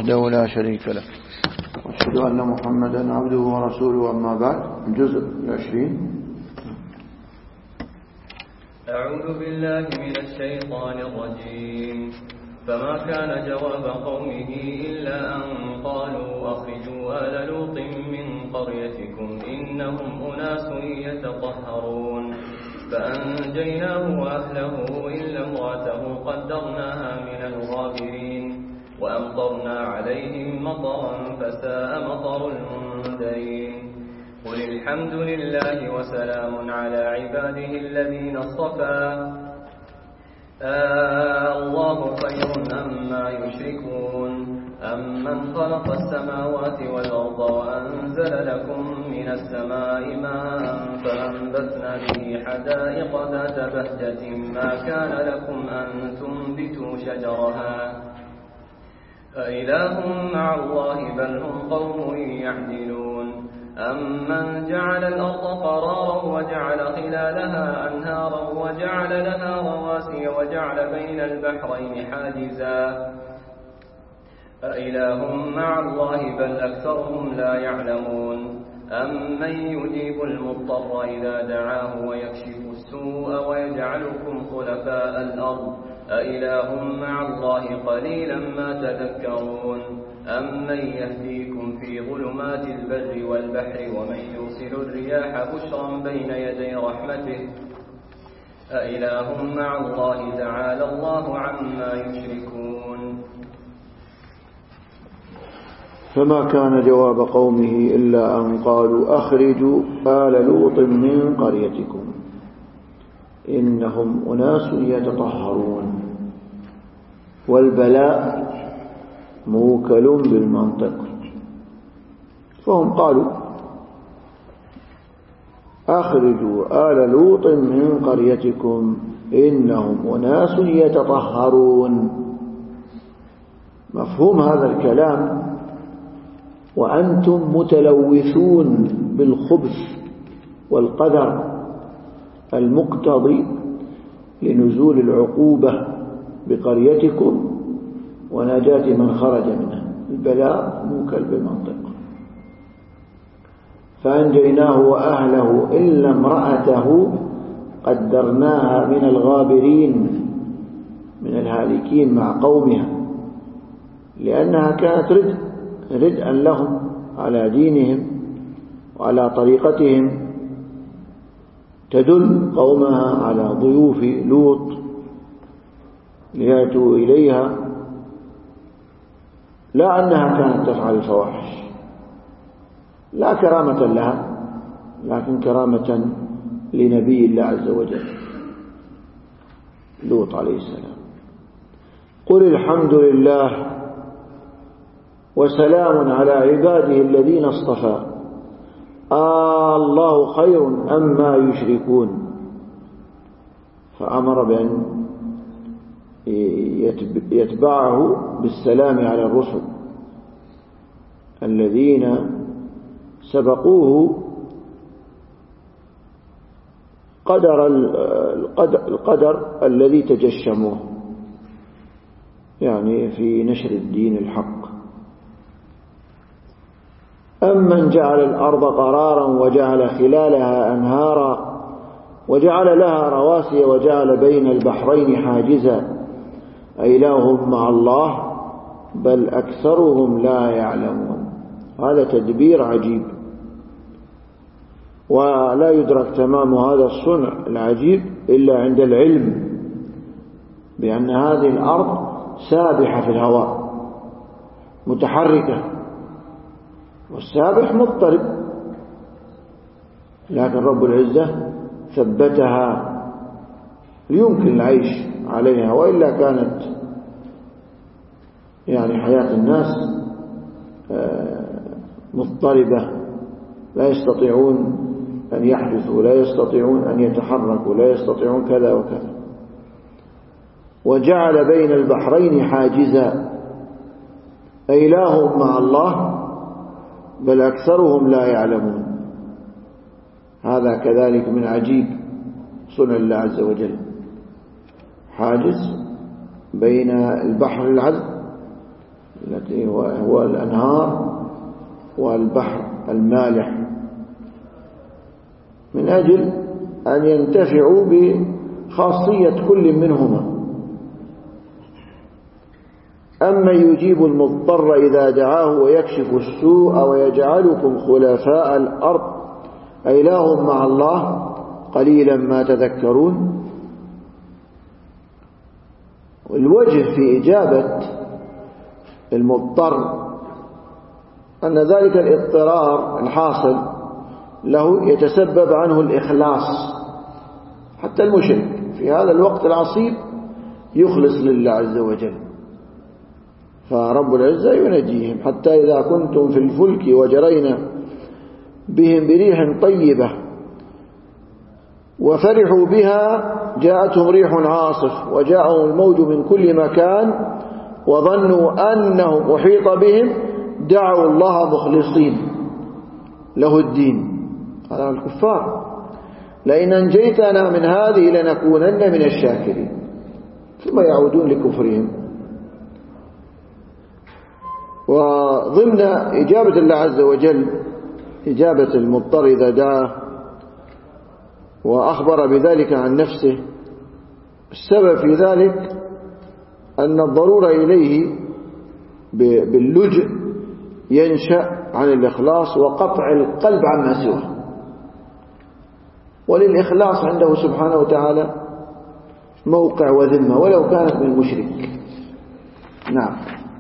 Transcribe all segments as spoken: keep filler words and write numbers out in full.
وحده لا شريك له، وأشهد أن محمدا عبده ورسوله. أما بعد، الجزء العشرين. أعوذ بالله من الشيطان الرجيم. فما كان جواب قومه إلا أن قالوا أخرجوا آل لوط من قريتكم إنهم أناس يتطهرون. فأنجيناه وأهله إلا امرأته قدرناها من الغابرين وأمطرنا عليهم مطرا فساء مطر المنذرين. قل الحمد لله وسلام على عباده الذين اصطفى آه الله خير أما يشركون. أمن خلق السماوات والأرض وأنزل لكم من السماء ماء فأنبتنا به حدائق ذات بهجة ما كان لكم أن تنبتوا شجرها أإله مع الله بل هم قوم يعدلون. أمن جعل الأرض قرارا وجعل خلالها أنهارا وجعل لها رواسي وجعل بين البحرين حاجزا أإله مع الله بل أكثرهم لا يعلمون. أمن يجيب المضطر إذا دعاه ويكشف السوء ويجعلكم خلفاء الأرض أإله مع الله قليلا ما تذكرون. أمن يهديكم في ظلمات البر والبحر ومن يرسل الرياح بشرا بين يدي رحمته أإله مع الله تعالى الله عما يشركون. فما كان جواب قومه إلا أن قالوا أخرجوا آل لوط من قريتكم إنهم أناس يتطهرون. والبلاء موكل بالمنطق، فهم قالوا أخرجوا آل لوط من قريتكم إنهم أناس يتطهرون. مفهوم هذا الكلام وأنتم متلوثون بالخبث والقدر المقتضي لنزول العقوبة بقريتكم ونجاة من خرج منها. البلاء موكل بالمنطق. فأنجيناه وأهله إلا امرأته قدرناها من الغابرين من الهالكين مع قومها، لأنها كانت ردء ردءا لهم على دينهم وعلى طريقتهم، تدل قومها على ضيوف لوط ليأتوا إليها، لا أنها كانت تفعل الفواحش، لا كرامة لها، لكن كرامة لنبي الله عز وجل لوط عليه السلام. قل الحمد لله وسلام على عباده الذين اصطفى آه الله خير أما يشركون. فأمر بأن يتبعه بالسلام على الرسل الذين سبقوه قدر القدر الذي تجشموه، يعني في نشر الدين الحق. أمن جعل الأرض قرارا وجعل خلالها أنهارا وجعل لها رواسي وجعل بين البحرين حاجزا أإله مع الله بل أكثرهم لا يعلمون. هذا تدبير عجيب، ولا يدرك تمام هذا الصنع العجيب إلا عند العلم بأن هذه الأرض سابحة في الهواء متحركة، والسابح مضطرب، لكن رب العزة ثبتها ليمكن العيش عليها، وإلا كانت يعني حياة الناس مضطربة، لا يستطيعون أن يحدثوا، لا يستطيعون أن يتحركوا، لا يستطيعون كذا وكذا. وجعل بين البحرين حاجزا أإله مع الله بل أكثرهم لا يعلمون. هذا كذلك من عجيب صنع الله عز وجل، حاجز بين البحر العذب التي هو الأنهار والبحر المالح، من أجل أن ينتفعوا بخاصية كل منهما. أما يجيب المضطر إذا دعاه ويكشف السوء ويجعلكم خلفاء الأرض أإله مع الله قليلا ما تذكرون. والوجه في إجابة المضطر أن ذلك الاضطرار الحاصل له يتسبب عنه الإخلاص، حتى المشرك في هذا الوقت العصيب يخلص لله عز وجل، فرب العزة ينجيهم. حتى إذا كنتم في الفلك وجرينا بهم بريح طيبة وفرحوا بها جاءتهم ريح عاصف وجاءهم الموج من كل مكان وظنوا أنهم أحيط بهم دعوا الله مخلصين له الدين. هذا الكفار لئن أنجيتنا من هذه لنكونن من الشاكرين، ثم يعودون لكفرهم. وضمن إجابة الله عز وجل إجابة المضطر إذا دعاه وأخبر بذلك عن نفسه، السبب في ذلك أن الضرورة إليه باللجأ ينشأ عن الإخلاص وقطع القلب عما سواه، وللإخلاص عنده سبحانه وتعالى موقع وذمة ولو كانت من المشرك. نعم.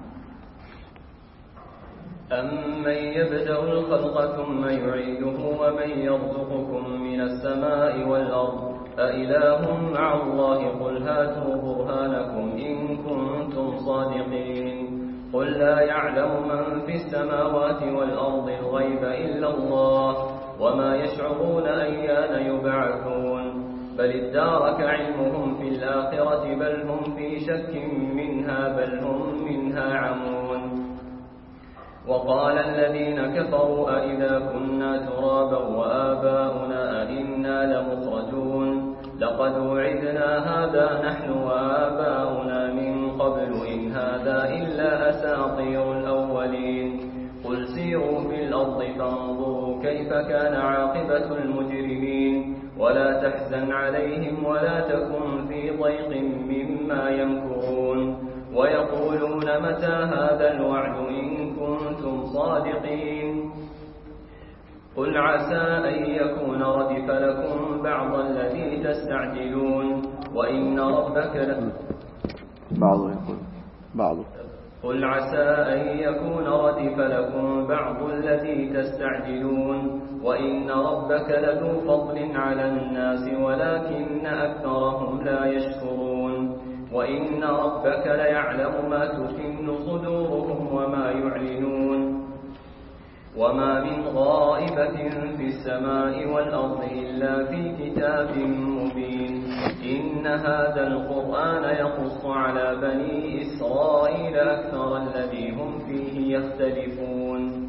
أمن يبدأ الخلق ثم يعيده ومن يرزقكم من السماء والأرض أإله مع الله قل هاتوا برهانكم إن كنتم صادقين. قل لا يعلم من في السماوات والأرض الغيب إلا الله وما يشعرون أيان يبعثون. بل ادارك علمهم في الآخرة بل هم في شك منها بل هم منها عمون. وقال الذين كفروا أئذا كنا ترابا وآباؤنا أئنا لمخرجون لقد وعدنا هذا نحن وآباؤنا من قبل إن هذا إلا أساطير الأولين. قل سيروا في الأرض فانظروا كيف كان عاقبة المجرمين ولا تحزن عليهم ولا تكن في ضيق مما يمكرون. ويقولون متى هذا الوعد إن كنتم صادقين. قل عسى أن يكون ردف لكم بعض الذي تستعجلون وإن ربك ل... بعض يقول بعض قل عسى أن يكون ردف لكم بعض الذي تستعجلون وإن ربك لذو فضل على الناس ولكن أكثرهم لا يشكرون. وإن ربك ليعلم ما تكن صدورهم وما يعلنون. وما من غائبة في السماء والأرض إلا في كتاب مبين. إن هذا القرآن يقص على بني إسرائيل أكثر الذي هم فيه يختلفون.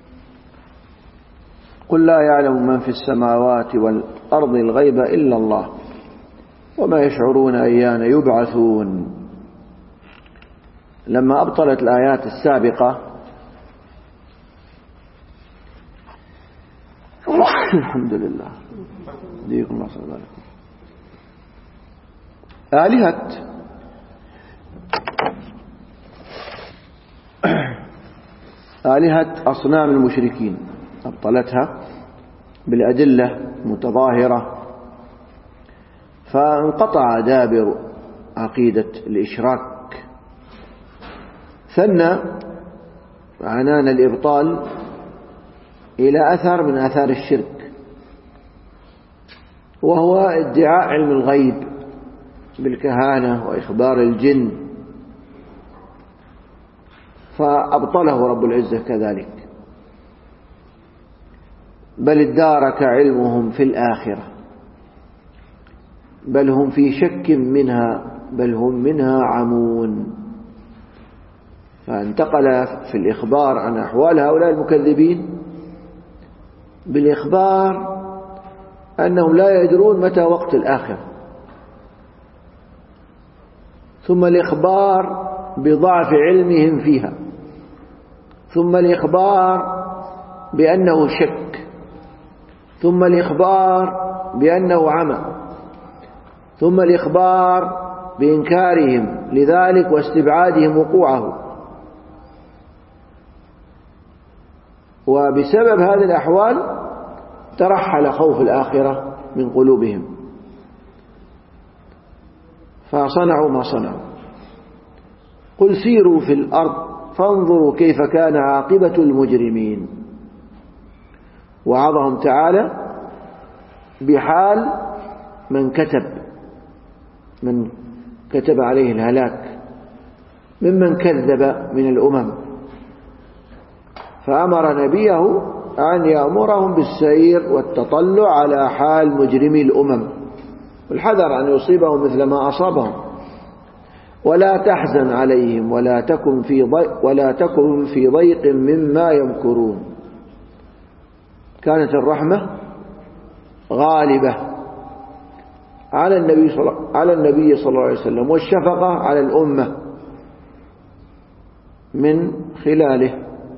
قل لا يعلم من في السماوات والأرض الغيب إلا الله وما يشعرون أيان يبعثون. لما أبطلت الآيات السابقة الحمد لله ديكم الله صلى الله عليه وسلم آلهة آلهة أصنام المشركين أبطلتها بالأدلة متظاهرة، فانقطع دابر عقيدة الإشراك. ثنى عنان الإبطال إلى أثر من آثار الشرك، وهو ادعاء علم الغيب بالكهانة وإخبار الجن، فأبطله رب العزة كذلك. بل ادارك علمهم في الآخرة بل هم في شك منها بل هم منها عمون. فانتقل في الإخبار عن أحوال هؤلاء المكذبين بالإخبار أنهم لا يدرون متى وقت الآخرة، ثم الإخبار بضعف علمهم فيها ثم الإخبار بأنه شك، ثم الإخبار بأنه عمى، ثم الإخبار بإنكارهم لذلك واستبعادهم وقوعه. وبسبب هذه الأحوال ترحل خوف الآخرة من قلوبهم فصنعوا ما صنعوا. قل سيروا في الأرض فانظروا كيف كان عاقبة المجرمين. وعظهم تعالى بحال من كتب من كتب عليه الهلاك ممن كذب من الأمم، فأمر نبيه أن يأمرهم بالسير والتطلع على حال مجرمي الأمم والحذر أن يصيبهم مثل ما أصابهم. ولا تحزن عليهم ولا تكن في ضيق ولا تكن في ضيق مما يمكرون. كانت الرحمة غالبة على النبي صلى على النبي صلى الله عليه وسلم، والشفقة على الأمة من خلاله.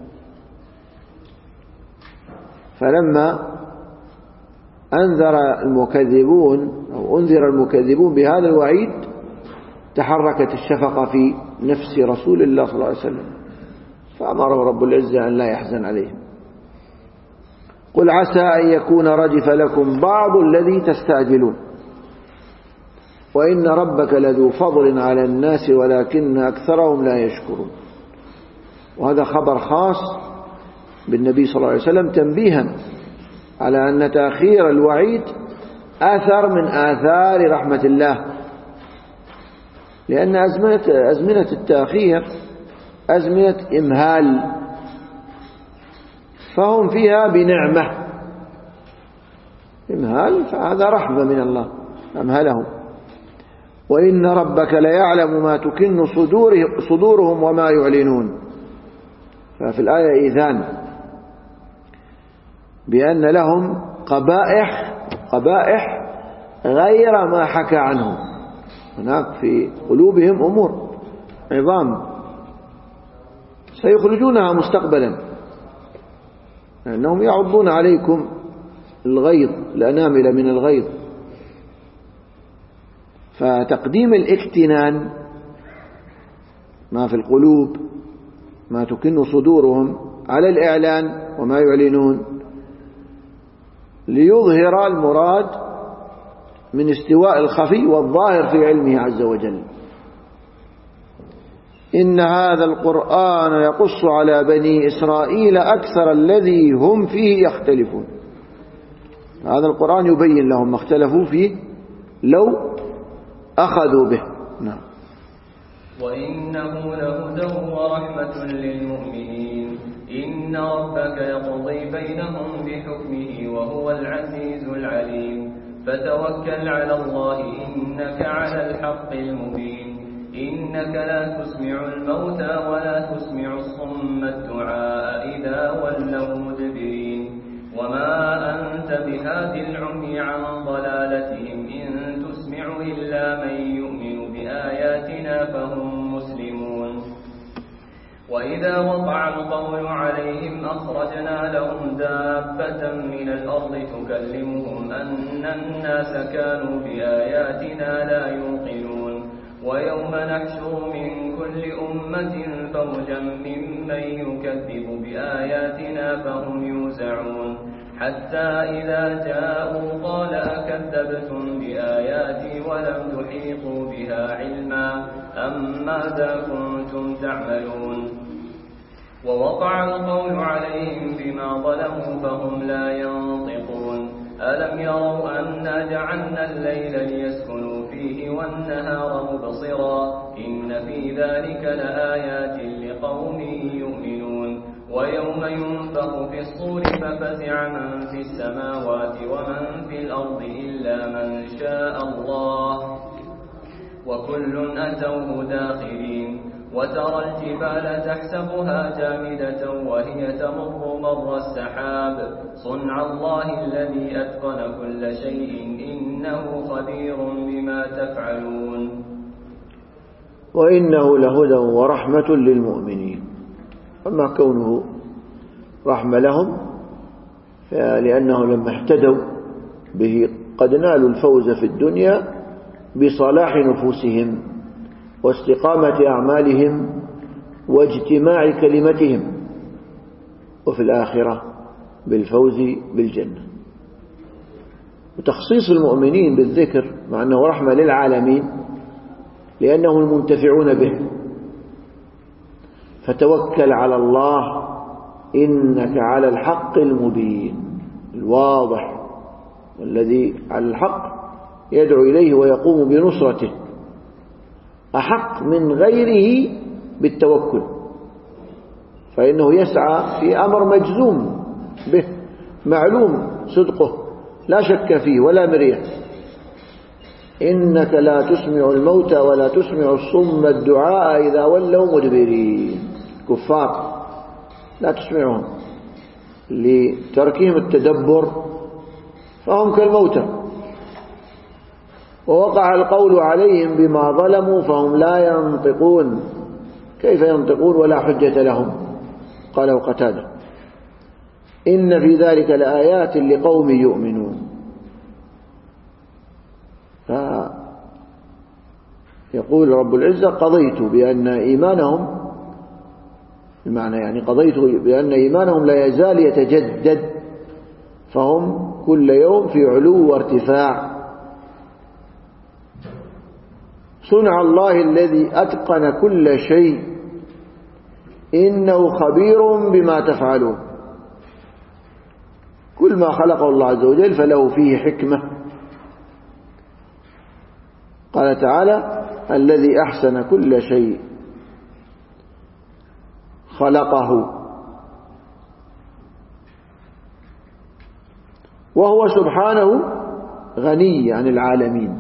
فلما أنذر المكذبون أو أنذر المكذبون بهذا الوعيد تحركت الشفقة في نفس رسول الله صلى الله عليه وسلم، فأمره رب العزة أن لا يحزن عليهم. قل عسى أن يكون ردف لكم بعض الذي تستعجلون وإن ربك لذو فضل على الناس ولكن أكثرهم لا يشكرون. وهذا خبر خاص بالنبي صلى الله عليه وسلم تنبيها على أن تأخير الوعيد أثر من آثار رحمة الله، لأن أزمنة, أزمنة التأخير أزمنة إمهال، فهم فيها بنعمة إمهال، فهذا رحمة من الله أمهلهم. وإن ربك ليعلم ما تكن صدورهم وما يعلنون. ففي الآية إذان بأن لهم قبائح قبائح غير ما حكى عنهم. هناك في قلوبهم أمور عظام سيخرجونها مستقبلا، لأنهم يعضون عليكم الغيظ الأنامل من الغيظ. فتقديم الاكتنان ما في القلوب ما تكن صدورهم على الإعلان وما يعلنون ليظهر المراد من استواء الخفي والظاهر في علمه عز وجل. إن هذا القرآن يقص على بني إسرائيل أكثر الذي هم فيه يختلفون. هذا القرآن يبين لهم ما اختلفوا فيه لو أخذوا به. نعم. وإنه لهدى ورحمة للمؤمنين. إن ربك يقضي بينهم بحكمه وهو العزيز العليم. فتوكل على الله إنك على الحق المبين. إنك لا تسمع الموتى ولا تسمع الصم الدعاء إذا ولوا مدبرين. وما أنت بهاد العمي عن ضلالتهم إن تسمع إلا من يؤمن بآياتنا فهم مسلمون. وإذا وقع القول عليهم أخرجنا لهم دابة من الأرض تكلمهم أن الناس كانوا بآياتنا لا يوقنون. ويوم نحشر من كل أمة فوجا ممن يكذب بآياتنا فهم يوزعون. حتى إذا جاءوا قال أكذبتم بآياتي ولم تحيطوا بها علما أم ماذا كنتم تعملون. ووقع القول عليهم بما ظلموا فهم لا ينطقون. ألم يروا أنا جعلنا الليل ليسكنوا فيه والنهار مبصرا إن في ذلك لآيات لقوم يؤمنون. ويوم ينفخ في الصور ففزع من في السماوات ومن في الأرض إلا من شاء الله وكل أتوه داخرين. وترى الجبال تحسبها جامدة وهي تمر مر السحاب صنع الله الذي أتقن كل شيء إنه خبير بما تفعلون. وإنه لهدى ورحمة للمؤمنين. أما كونه رحمة لهم فلأنه لما اهتدوا به قد نالوا الفوز في الدنيا بصلاح نفوسهم واستقامة أعمالهم واجتماع كلمتهم، وفي الآخرة بالفوز بالجنة. وتخصيص المؤمنين بالذكر مع أنه رحمة للعالمين لأنهم المنتفعون به. فتوكل على الله إنك على الحق المبين الواضح، والذي على الحق يدعو إليه ويقوم بنصرته، أحق من غيره بالتوكل، فإنه يسعى في أمر مجزوم به معلوم صدقه لا شك فيه ولا مرية. إنك لا تسمع الموتى ولا تسمع الصم الدعاء إذا ولوا مدبرين. كفار لا تسمعهم لتركهم التدبر فهم كالموتى، ووقع القول عليهم بما ظلموا فهم لا ينطقون. كيف ينطقون ولا حجة لهم؟ قاله قتادة: إن في ذلك لآيات لقوم يؤمنون. فيقول رب العزة: قضيت بأن إيمانهم، بمعنى يعني قضيت بأن إيمانهم لا يزال يتجدد، فهم كل يوم في علو وارتفاع. صنع الله الذي أتقن كل شيء إنه خبير بما تفعلون. كل ما خلقه الله عز وجل فله فيه حكمة. قال تعالى: الذي أحسن كل شيء خلقه، وهو سبحانه غني عن العالمين.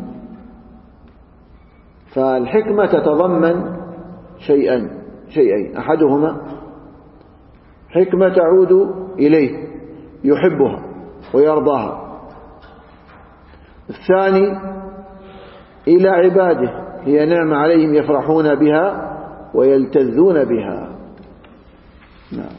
فالحكمة تتضمن شيئين شيئين أحدهما حكمة تعود إليه يحبها ويرضاها، الثاني إلى عباده هي نعمة عليهم يفرحون بها ويلتذون بها. نعم.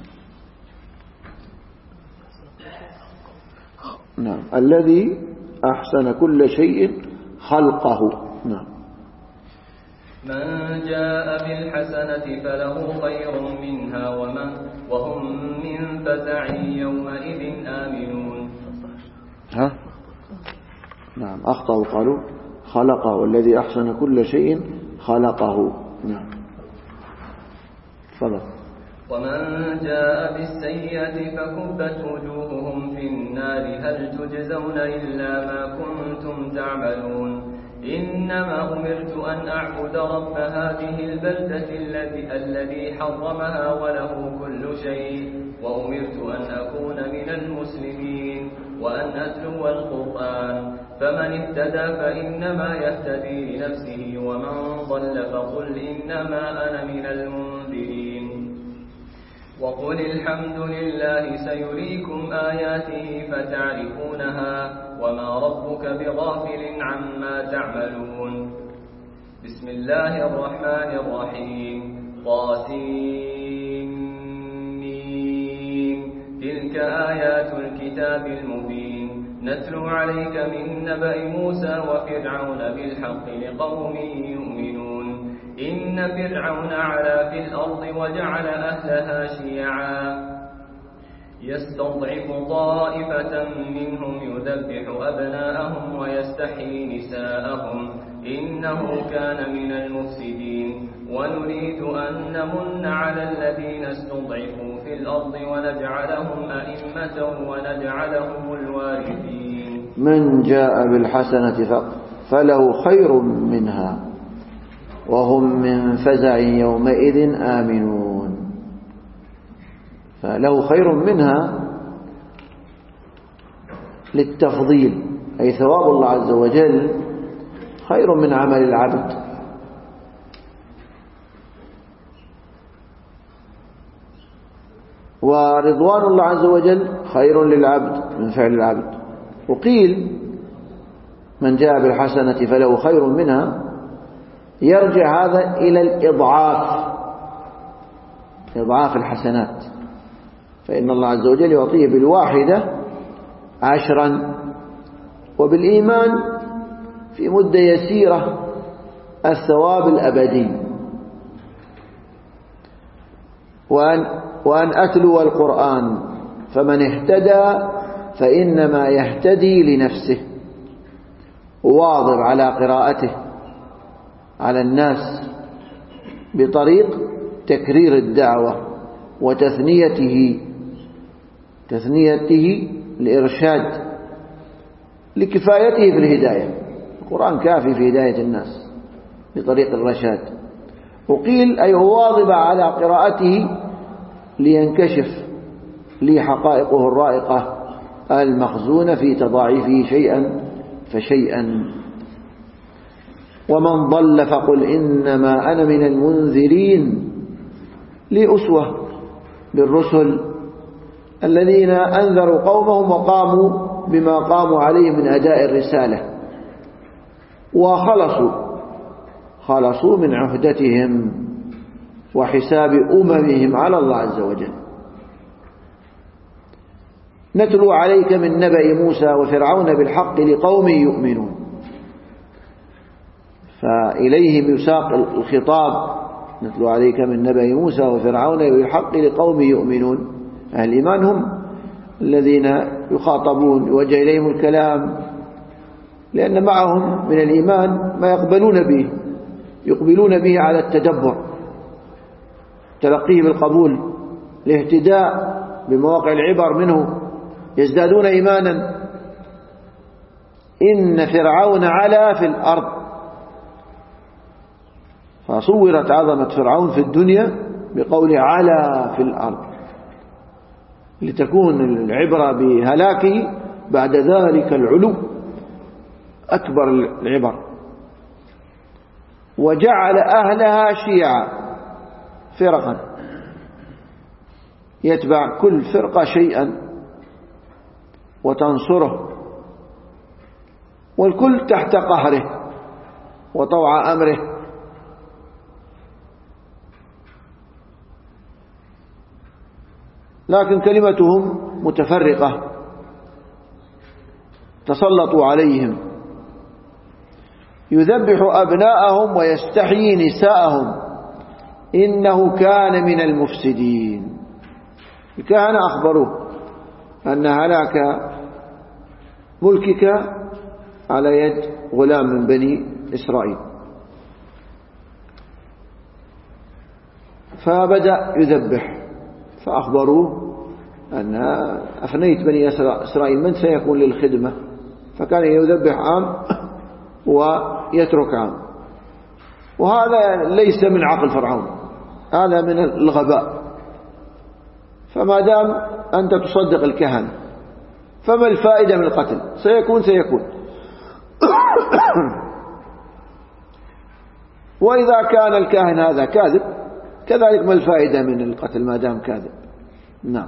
نعم. الذي أحسن كل شيء خلقه. نعم. من جاء بالحسنة فله خير منها ومن وهم من فزع يومئذ آمنون. ها؟ نعم. أخطأوا قالوا خلقه، والذي أحسن كل شيء خلقه. نعم. تفضل. ومن جاء بالسيئة فكبت وجوههم في النار هل تجزون إلا ما كنتم تعملون. إنما أمرت أن أعبد رب هذه البلدة الذي الذي حرمها وله كل شيء، وأمرت أن أكون من المسلمين وأن أتلو القرآن، فمن اهتدى فإنما يهتدي لنفسه ومن ضل فقل إنما أنا من المنذرين. وقل الحمد لله سيريكم آياته فتعرفونها وما ربك بغافل عما تعملون. بسم الله الرحمن الرحيم. طاسين تلك آيات الكتاب المبين نتلو عليك من نبأ موسى وفرعون بالحق لقوم يؤمنون. إن فرعون علا في الأرض وجعل أهلها شيعا يستضعف طائفة منهم يذبح أبناءهم ويستحيي نساءهم إنه كان من المفسدين. ونريد أن نمن على الذين استضعفوا في الأرض ونجعلهم أئمة ونجعلهم الوارثين. من جاء بالحسنة فله خير منها وهم من فزع يومئذ آمنون. فله خير منها للتفضيل، أي ثواب الله عز وجل خير من عمل العبد. ورضوان الله عز وجل خير للعبد من فعل العبد. وقيل من جاء بالحسنة فله خير منها يرجع هذا إلى الإضعاف، إضعاف الحسنات، فإن الله عز وجل يعطيه بالواحدة عشرا، وبالإيمان في مدة يسيرة الثواب الأبدي. وأن, وأن أتلو القرآن فمن اهتدى فإنما يهتدي لنفسه، وواظب على قراءته على الناس بطريق تكرير الدعوة وتثنيته تثنيته الإرشاد لكفايته في الهداية. القرآن كافي في هداية الناس بطريق الرشاد. وقيل أي واظب على قراءته لينكشف لي حقائقه الرائقة المخزونة في تضاعفه شيئا فشيئا. ومن ضل فقل إنما أنا من المنذرين، لأسوة بالرسل الذين أنذروا قومهم وقاموا بما قاموا عليه من أداء الرسالة، وخلصوا خلصوا من عهدتهم وحساب أممهم على الله عز وجل. نتلو عليك من نبأ موسى وفرعون بالحق لقوم يؤمنون، فإليهم يساق الخطاب. نتلو عليك من نبأ موسى وفرعون بالحق لقوم يؤمنون. أهل الإيمان هم الذين يخاطبون يوجه إليهم الكلام، لأن معهم من الإيمان ما يقبلون به يقبلون به على التدبر، تلقيه بالقبول، الاهتداء بمواقع العبر منه، يزدادون إيمانا. إن فرعون علا في الأرض، فصورت عظمة فرعون في الدنيا بقول علا في الأرض، لتكون العبرة بهلاكه بعد ذلك العلو أكبر العبر. وجعل أهلها شيعا، فرقا، يتبع كل فرقة شيئا وتنصره، والكل تحت قهره وطوع أمره. لكن كلمتهم متفرقة، تسلطوا عليهم، يذبح أبناءهم ويستحيي نساءهم إنه كان من المفسدين. الكهنة أخبروه أن هلاك ملكك على يد غلام من بني إسرائيل، فبدأ يذبح، فأخبروه أن أفنيت بني إسرائيل، من سيكون للخدمة؟ فكان يذبح عام ويترك عام. وهذا ليس من عقل فرعون، هذا من الغباء. فما دام أنت تصدق الكهنة فما الفائدة من القتل؟ سيكون سيكون وإذا كان الكاهن هذا كاذب كذلك ما الفائدة من القتل ما دام كاذب؟ نعم.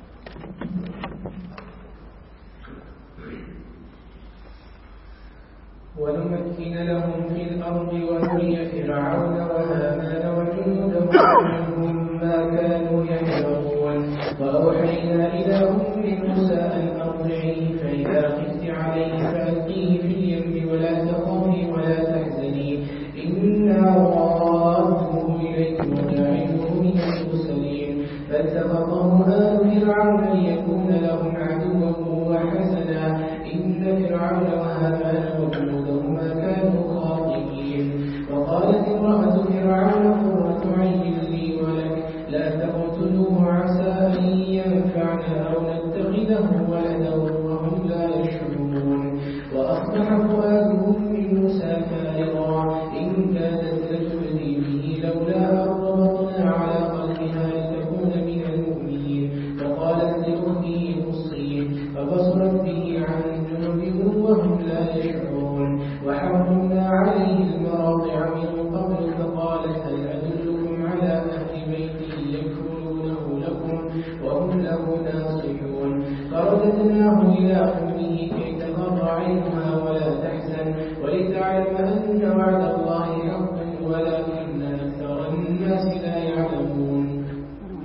ونمكن لهم في الأرض ونري فرعون وهامان وجنودهم منهم ما كانوا يحذرون. وأوحينا إلى أم موسى أن أرضعيه، فإذا خفت عليه فألقيه في اليم ولا تخافي ولا تحزني، إنا رادوه إليك وجاعلوه من المرسلين. فالتقطه آل فرعون ليكون لهم عدوا وحسنا، إن فرعون وهامان وجنودهما كانوا خاطئين. وقالت امرأة فرعون قرة عين لي ولك، لا تقتلوه عسى أن ينفعنا أو نتخذه ولدا وهم لا يشعرون. وأصبح فؤاد أم موسى فارغا إن كادت لتبدي به لولا أن ربطنا على قلبها لتكون من المؤمنين. وقالت لأخته قصيه، فبصرت به عن جنب وهم لا يشعرون. وحرمنا عليه المراضع من قبل، فقالت هل أدلكم على أهل بيت يكفلونه لكم وهم له ناصحون. فرددناه إلى أمه كي تقر عينها ولا تحزن ولتعلم أن وعد الله حق ولكن أكثر الناس لا يعلمون.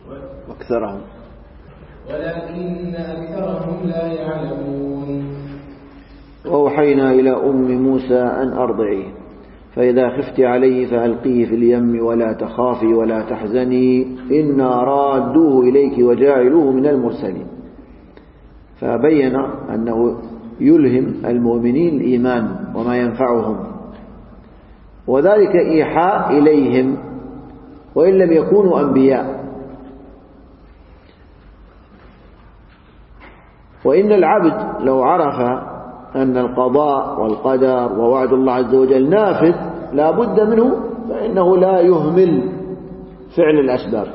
أكثرهم ولكن أكثرهم لا يعلمون. وأوحينا إلى أم موسى أن أرضعيه فإذا خفت عليه فألقيه في اليم ولا تخافي ولا تحزني إنا رادوه إليك وجاعلوه من المرسلين. فبين أنه يلهم المؤمنين الإيمان وما ينفعهم، وذلك إيحاء إليهم وإن لم يكونوا أنبياء. وإن العبد لو عرف أن القضاء والقدر ووعد الله عز وجل نافذ لا بد منه فإنه لا يهمل فعل الأسباب.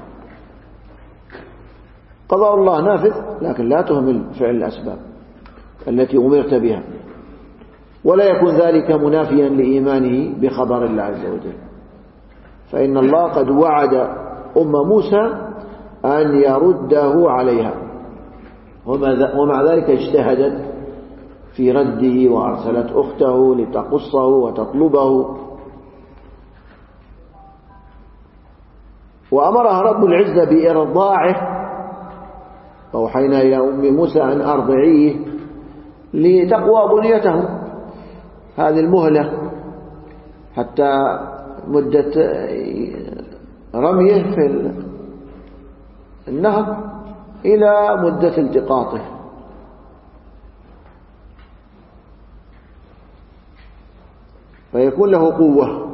قضاء الله نافذ لكن لا تهمل فعل الأسباب التي أمرت بها، ولا يكون ذلك منافيا لإيمانه بخبر الله عز وجل. فإن الله قد وعد أم موسى أن يرده عليها، ومع ذلك اجتهدت في رده وأرسلت أخته لتقصه وتطلبه. وأمرها رب العزة بإرضاعه، أوحينا إلى أم موسى أن أرضعيه لتقوى بنيته هذه المهلة حتى مدة رميه في النهر إلى مدة التقاطه. فيكون له قوة.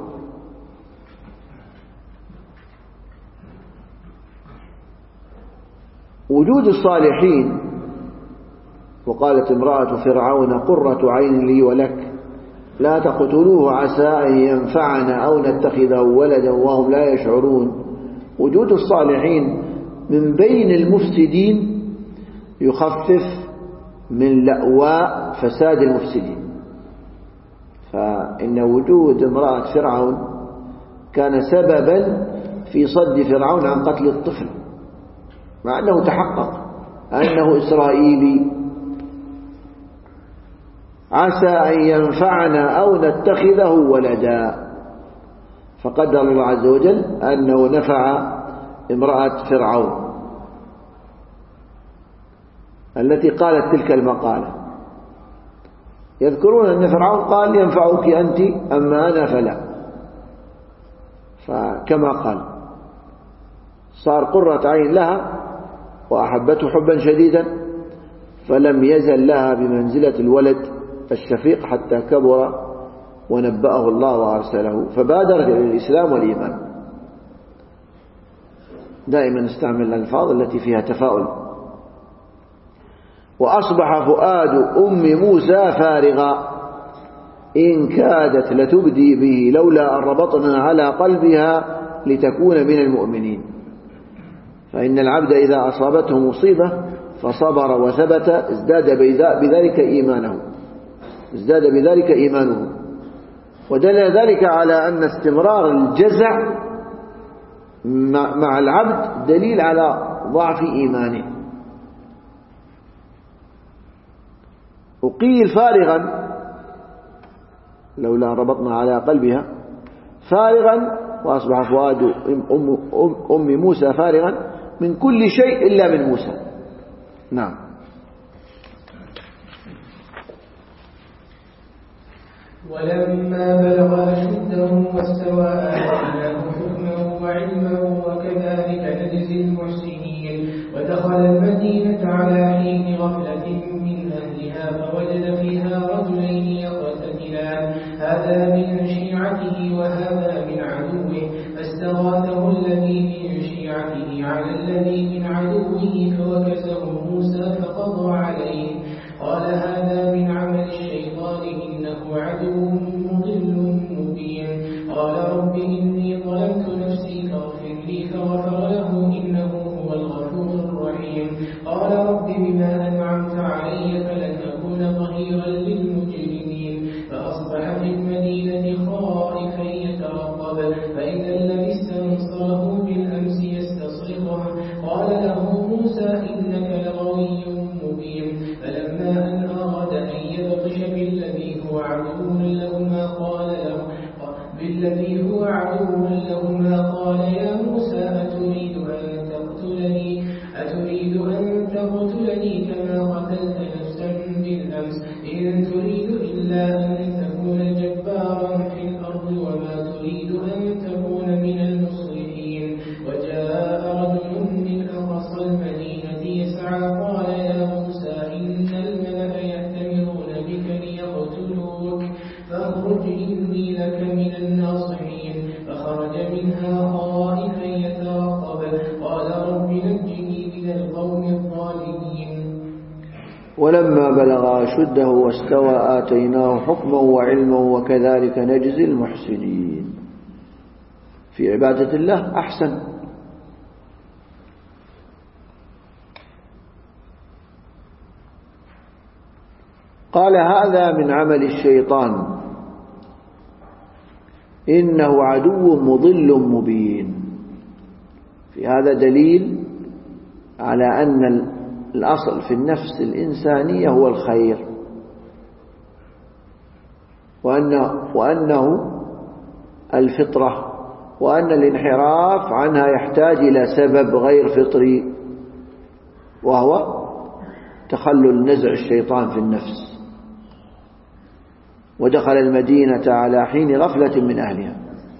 وجود الصالحين، وقالت امرأة فرعون قرة عين لي ولك لا تقتلوه عسى أن ينفعنا أو نتخذه ولدا وهم لا يشعرون. وجود الصالحين من بين المفسدين يخفف من لأواء فساد المفسدين. فإن وجود امرأة فرعون كان سببا في صد فرعون عن قتل الطفل، مع أنه تحقق أنه إسرائيلي. عسى أن ينفعنا أو نتخذه ولدا، فقدر الله عز وجل أنه نفع امرأة فرعون التي قالت تلك المقالة. يذكرون أن فرعون قال ينفعك أنت أما أنا فلا، فكما قال صار قرة عين لها وأحبته حبا شديدا، فلم يزل لها بمنزلة الولد الشفيق حتى كبر ونبأه الله وأرسله فبادر إلى الإسلام والإيمان. دائما نستعمل الألفاظ التي فيها تفاؤل. وأصبح فؤاد أم موسى فارغا إن كادت لتبدي به لولا أن ربطنا على قلبها لتكون من المؤمنين. فإن العبد إذا أصابته مصيبة فصبر وثبت ازداد بذلك إيمانه ازداد بذلك إيمانه ودل ذلك على أن استمرار الجزع مع العبد دليل على ضعف إيمانه. وقيل فارغا لولا ربطنا على قلبها فارغا، وأصبح فؤاد أم, أم, أم موسى فارغا من كل شيء إلا من موسى. نعم. ولما بلغ أشده واستوى آتيناه حكما وعلما وكذلك نجزي المحسنين. ودخل المدينة على حين غفلة من أهلها فوجد فيها رجلين يقتتلان هذا من شيعته وهذا من عدوه فاستغاثه الذي من شيعته على الذي من عدوه فوكزه موسى فقضى عليه قال هذا من عمل الشيطان إنه عدو مضل مبين. قال رب إني ظلمت نفسي فاغفر لي فغفر له إنه هو الغفور الرحيم. قال رب بما أنعمت علي فلن أكون ظهيرا للمجرمين. فأصبح في المدينة خائفا يترقب فإذا الذي استنصره بالأمس يستصرخه قال له موسى إنك لغوي مبين. فلما أن أراد أن يبطش بالذي هو عدو لهما قال له بالذي هو عدو لهما قال يا موسى أتريد أن ولما بلغ أشده واستوى آتيناه حكما وعلما وكذلك نجزي المحسنين. في عبادة الله أحسن. قال هذا من عمل الشيطان إنه عدو مضل مبين. في هذا دليل على أن الأصل في النفس الإنسانية هو الخير، وأنه, وأنه الفطرة، وأن الانحراف عنها يحتاج إلى سبب غير فطري، وهو تخلل نزع الشيطان في النفس. ودخل المدينة على حين غفلة من أهلها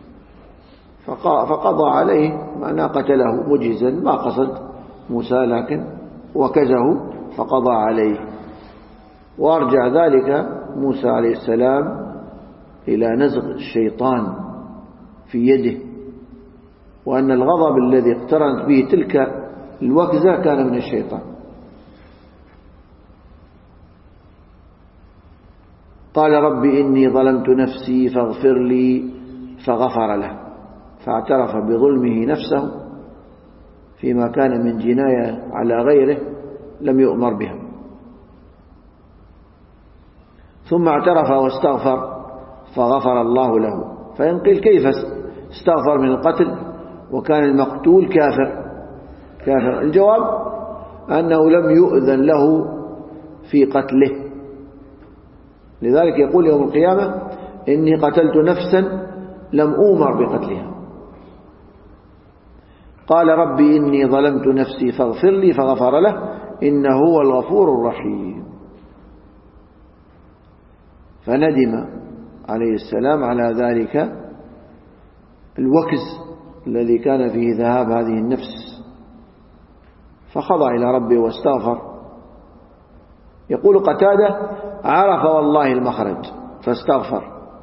فقضى عليه، معناه قتله مجهزا، ما قصد موسى لكن وكزه فقضى عليه. وارجع ذلك موسى عليه السلام إلى نزغ الشيطان في يده، وأن الغضب الذي اقترنت به تلك الوكزة كان من الشيطان. قال رب إني ظلمت نفسي فاغفر لي فغفر له، فاعترف بظلمه نفسه فيما كان من جناية على غيره لم يؤمر بها، ثم اعترف واستغفر فغفر الله له. فإن قيل كيف استغفر من القتل وكان المقتول كافر كافر الجواب أنه لم يؤذن له في قتله، لذلك يقول يوم القيامة إني قتلت نفسا لم أؤمر بقتلها. قال ربي إني ظلمت نفسي فاغفر لي فغفر له إنه هو الغفور الرحيم. فندم عليه السلام على ذلك الوكز الذي كان فيه ذهاب هذه النفس، فخضع إلى ربه واستغفر. يقول قتادة عرف والله المخرج فاستغفر،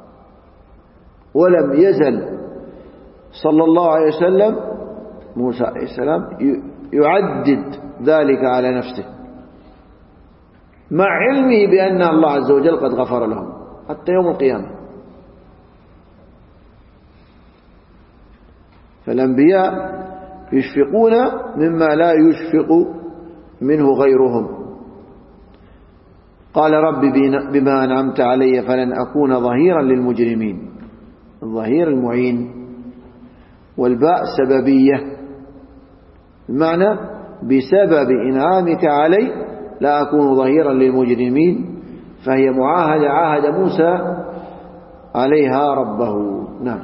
ولم يزل صلى الله عليه وسلم موسى عليه السلام يعدد ذلك على نفسه مع علمه بأن الله عز وجل قد غفر لهم حتى يوم القيامة. فالأنبياء يشفقون مما لا يشفق منه غيرهم. قال رب بما أنعمت علي فلن أكون ظهيرا للمجرمين. الظهير المعين، والباء سببية، المعنى بسبب إنعامك علي لا أكون ظهيرا للمجرمين، فهي معاهدة عاهد موسى عليها ربه. نعم.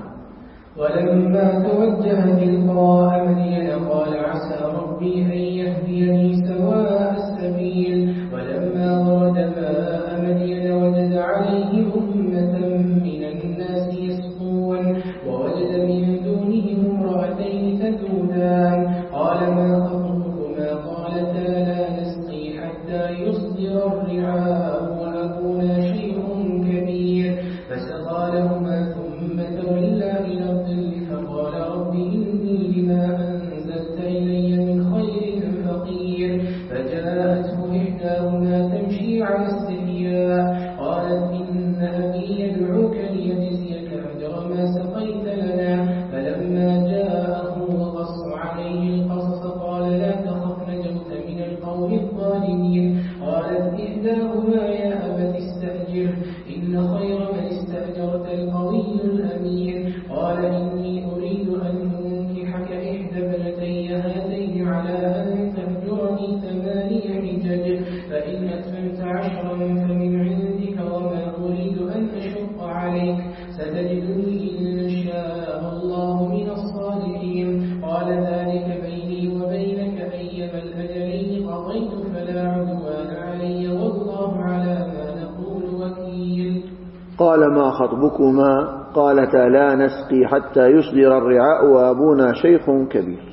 ولما توجه تلقاء مدين قال عسى ربي أن يهديني سواء السبيل. ولما ورد ماء مدين وجد عليه أمة من الناس يسقون، ووجد من دونهم امرأتين تذودان. قال ما خطبكما؟ قالتا لا نسقي حتى يصدر الرعاء وأبونا شيخ كبير. فسقى لهما ثم تولى إلى الظل فقال رب إني لما أنزلت إلي من خير فقير. فجاءته إحداهما تمشي على استحياء قالت إن أبي يدعوك ليجزيك أجر ما سقيت لنا. فلما جاءه وقص عليه القصص قال لا تخف نجوت من القوم الظالمين. قالت إحداهما يا أبت استأجره إن خير من استأجرت القوي الأمين. قال إني أريد أن أنكحك إحدى ابنتي هاتين على أن تهجرني ثماني حجج، فإن أتممت عشرا فمن عندك وما أريد أن أشق عليك، ستجدني إن شاء الله من الصالحين. قال ذلك بيني وبينك أيما الأجلين قضيت فلا عدوان علي والله على ما نقول وكيل. قال ما خطبكما؟ قالتا لا نسقي حتى يصدر الرعاء وأبونا شيخ كبير.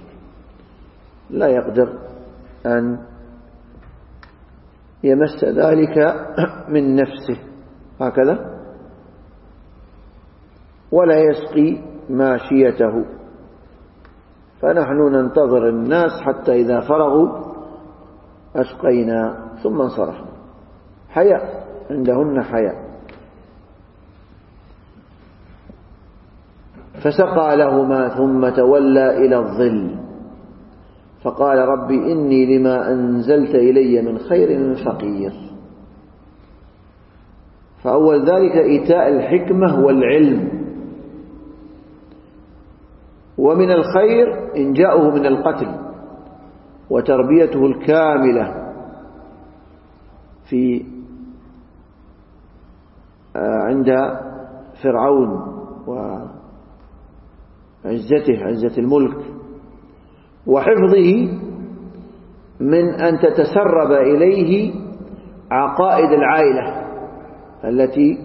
لا يقدر أن يمس ذلك من نفسه هكذا، ولا يسقي ماشيته، فنحن ننتظر الناس حتى إذا فرغوا أسقينا ثم انصرفنا. حياء، عندهن حياء. فسقى لهما ثم تولى إلى الظل فقال رب إني لما أنزلت إلي من خير فقير. فأول ذلك إيتاء الحكمة والعلم، ومن الخير إنجاؤه من القتل وتربيته الكاملة في عند فرعون وعزته عزة الملك، وحفظه من أن تتسرب إليه عقائد العائلة التي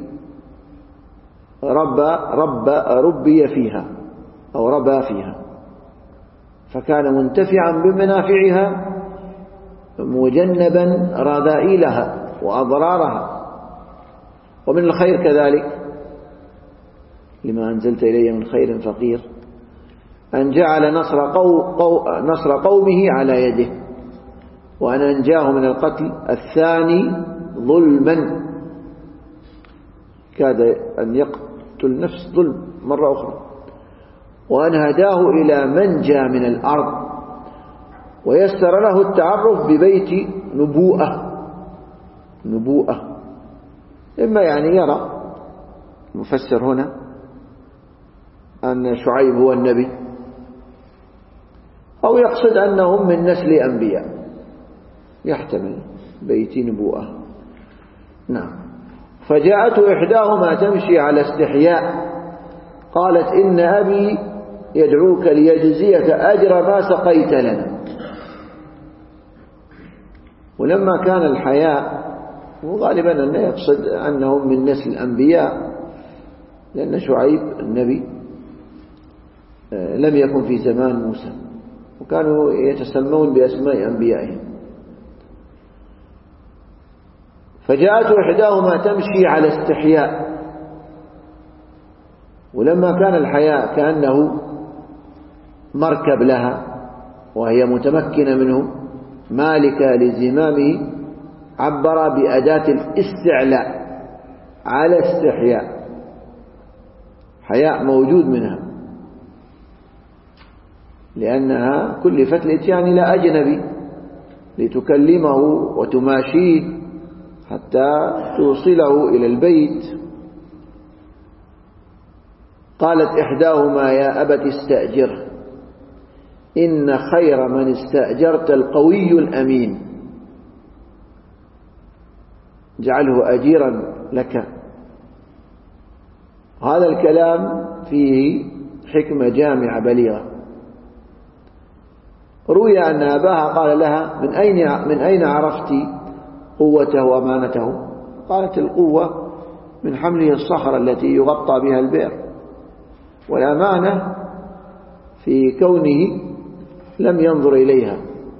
ربى ربى ربي فيها أو ربى فيها، فكان منتفعا بمنافعها مجنبا رذائلها وأضرارها. ومن الخير كذلك لما أنزلت إلي من خير فقير أن جعل نصر, قو قو نصر قومه على يده، وأن أنجاه من القتل الثاني ظلما، كاد أن يقتل نفس ظلم مرة أخرى، وأن هداه إلى منجى من الأرض ويسر له التعرف ببيت نبوءة نبوءة إما يعني يرى المفسر هنا أن شعيب هو النبي، أو يقصد أنهم من نسل أنبياء، يحتمل بيت نبوءة. نعم. فجاءته إحداهما تمشي على استحياء قالت إن أبي يدعوك ليجزيك أجر ما سقيت لنا. ولما كان الحياء وغالبا أنه يقصد أنهم من نسل الأنبياء، لأن شعيب النبي لم يكن في زمان موسى، وكانوا يتسمون بأسماء أنبيائهم. فجاءته إحداهما تمشي على استحياء، ولما كان الحياء كأنه مركب لها وهي متمكنة منه مالكة لزمامه، عبر بأداة الاستعلاء على استحياء، حياء موجود منها لأنها كلفت لإتيان إلى أجنبي لتكلمه وتماشيه حتى توصله إلى البيت. قالت إحداهما يا أبت استأجره إن خير من استأجرت القوي الأمين، جعله أجيرا لك. هذا الكلام فيه حكمة جامعة بليغة. روي أن أباها قال لها من أين, من أين عرفت قوته وأمانته؟ قالت القوة من حمله الصخرة التي يغطى بها البئر، والأمانة في كونه لم ينظر إليها.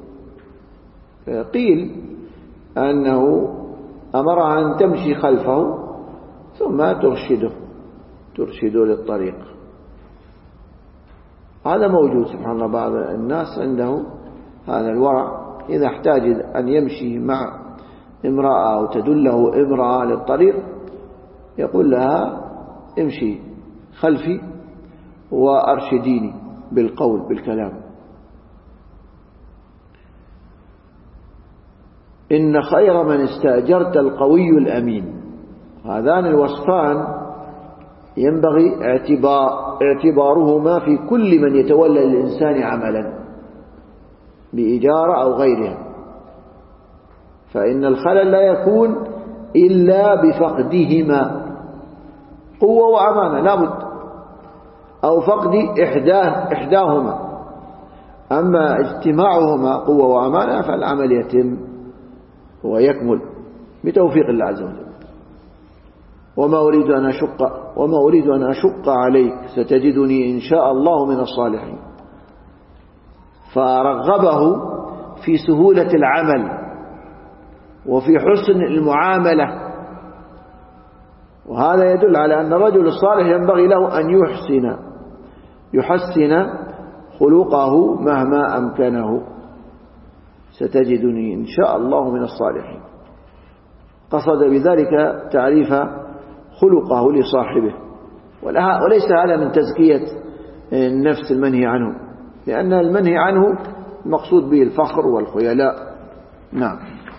قيل أنه أمرها أن تمشي خلفه ثم ترشده ترشده للطريق. هذا موجود سبحان الله، بعض الناس عنده هذا الورع، إذا احتاج أن يمشي مع امرأة أو تدله امرأة للطريق يقول لها امشي خلفي وأرشديني بالقول بالكلام. إن خير من استأجرت القوي الأمين. هذان الوصفان ينبغي اعتبار اعتبارهما في كل من يتولى الإنسان عملا بإجارة أو غيرها، فإن الخلل لا يكون إلا بفقدهما، قوة وأمانة لابد، أو فقد إحداه إحداهما. أما اجتماعهما قوة وأمانة فالعمل يتم ويكمل بتوفيق الله عز وجل. وما أريد أن أشق وما أريد أن أشق عليك ستجدني إن شاء الله من الصالحين. فرغبه في سهولة العمل وفي حسن المعاملة، وهذا يدل على أن الرجل الصالح ينبغي له أن يحسن يحسن خلقه مهما أمكنه. ستجدني إن شاء الله من الصالحين. قصد بذلك تعريف خلقه لصاحبه، وليس هذا من تزكية النفس المنهي عنه، لأن المنهي عنه المقصود به الفخر والخيلاء. نعم.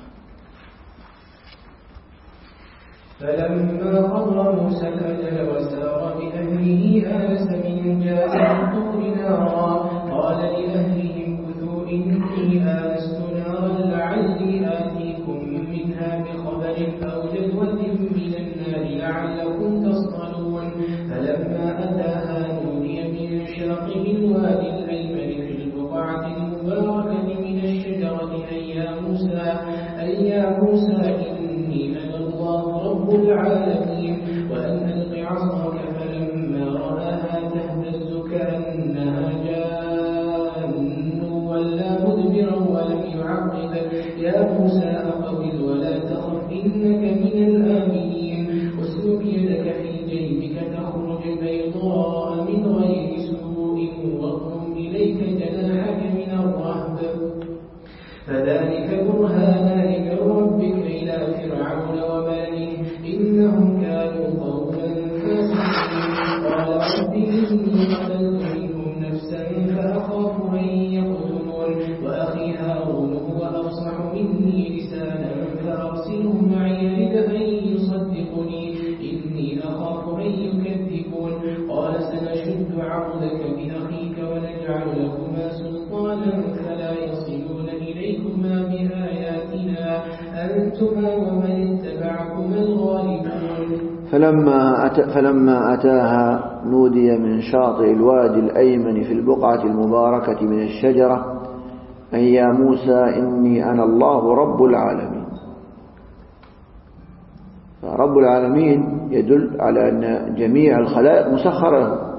فلما قضى موسى الأجل وسار بأهله آنس من جانب الطور نارا قال لأهلهم كثوا إني آنست نارا لعلي آتيكم منها بخبر أو جذوة من النار لعلكم تصطلون. فلما أتاها نودي من شاطئ الوادي الأيمن في البقعة المباركة من الشجرة أي يا موسى أي يا موسى إني أنا الله رب العالمين وأن ألق عصاك. فلما رآها تهتز كأنها جان ولا مدبرا ولم يعقب يا موسى أقبل ولا تخف إنك من الآمنين. اسلك يدك في جيبك تخرج بيضاء من غير سوء واضم إليك جناحك من الرهب فذلك برهانان من ربك إلى فرعون وملئه إنهم كانوا قوما فاسقين. قال رب إني قتلت منهم نفسا فأخاف أن يقتلون وأخي هارون هو أفصح مني لسانا فأرسله معي رد أن يصدقني إني أخاف أن يكذبون. قال سنشد عضدك بأخيك ونجعل لكما سلطانا فلا يصلون إليكما بآياتنا أنتما ومن اتبعكما الغالبون. فلما, أت... فلما أتاها نودي من شاطئ الوادي الأيمن في البقعة المباركة من الشجرة أي يا موسى إني أنا الله رب العالمين. فرب العالمين يدل على أن جميع الخلائق مسخرة له،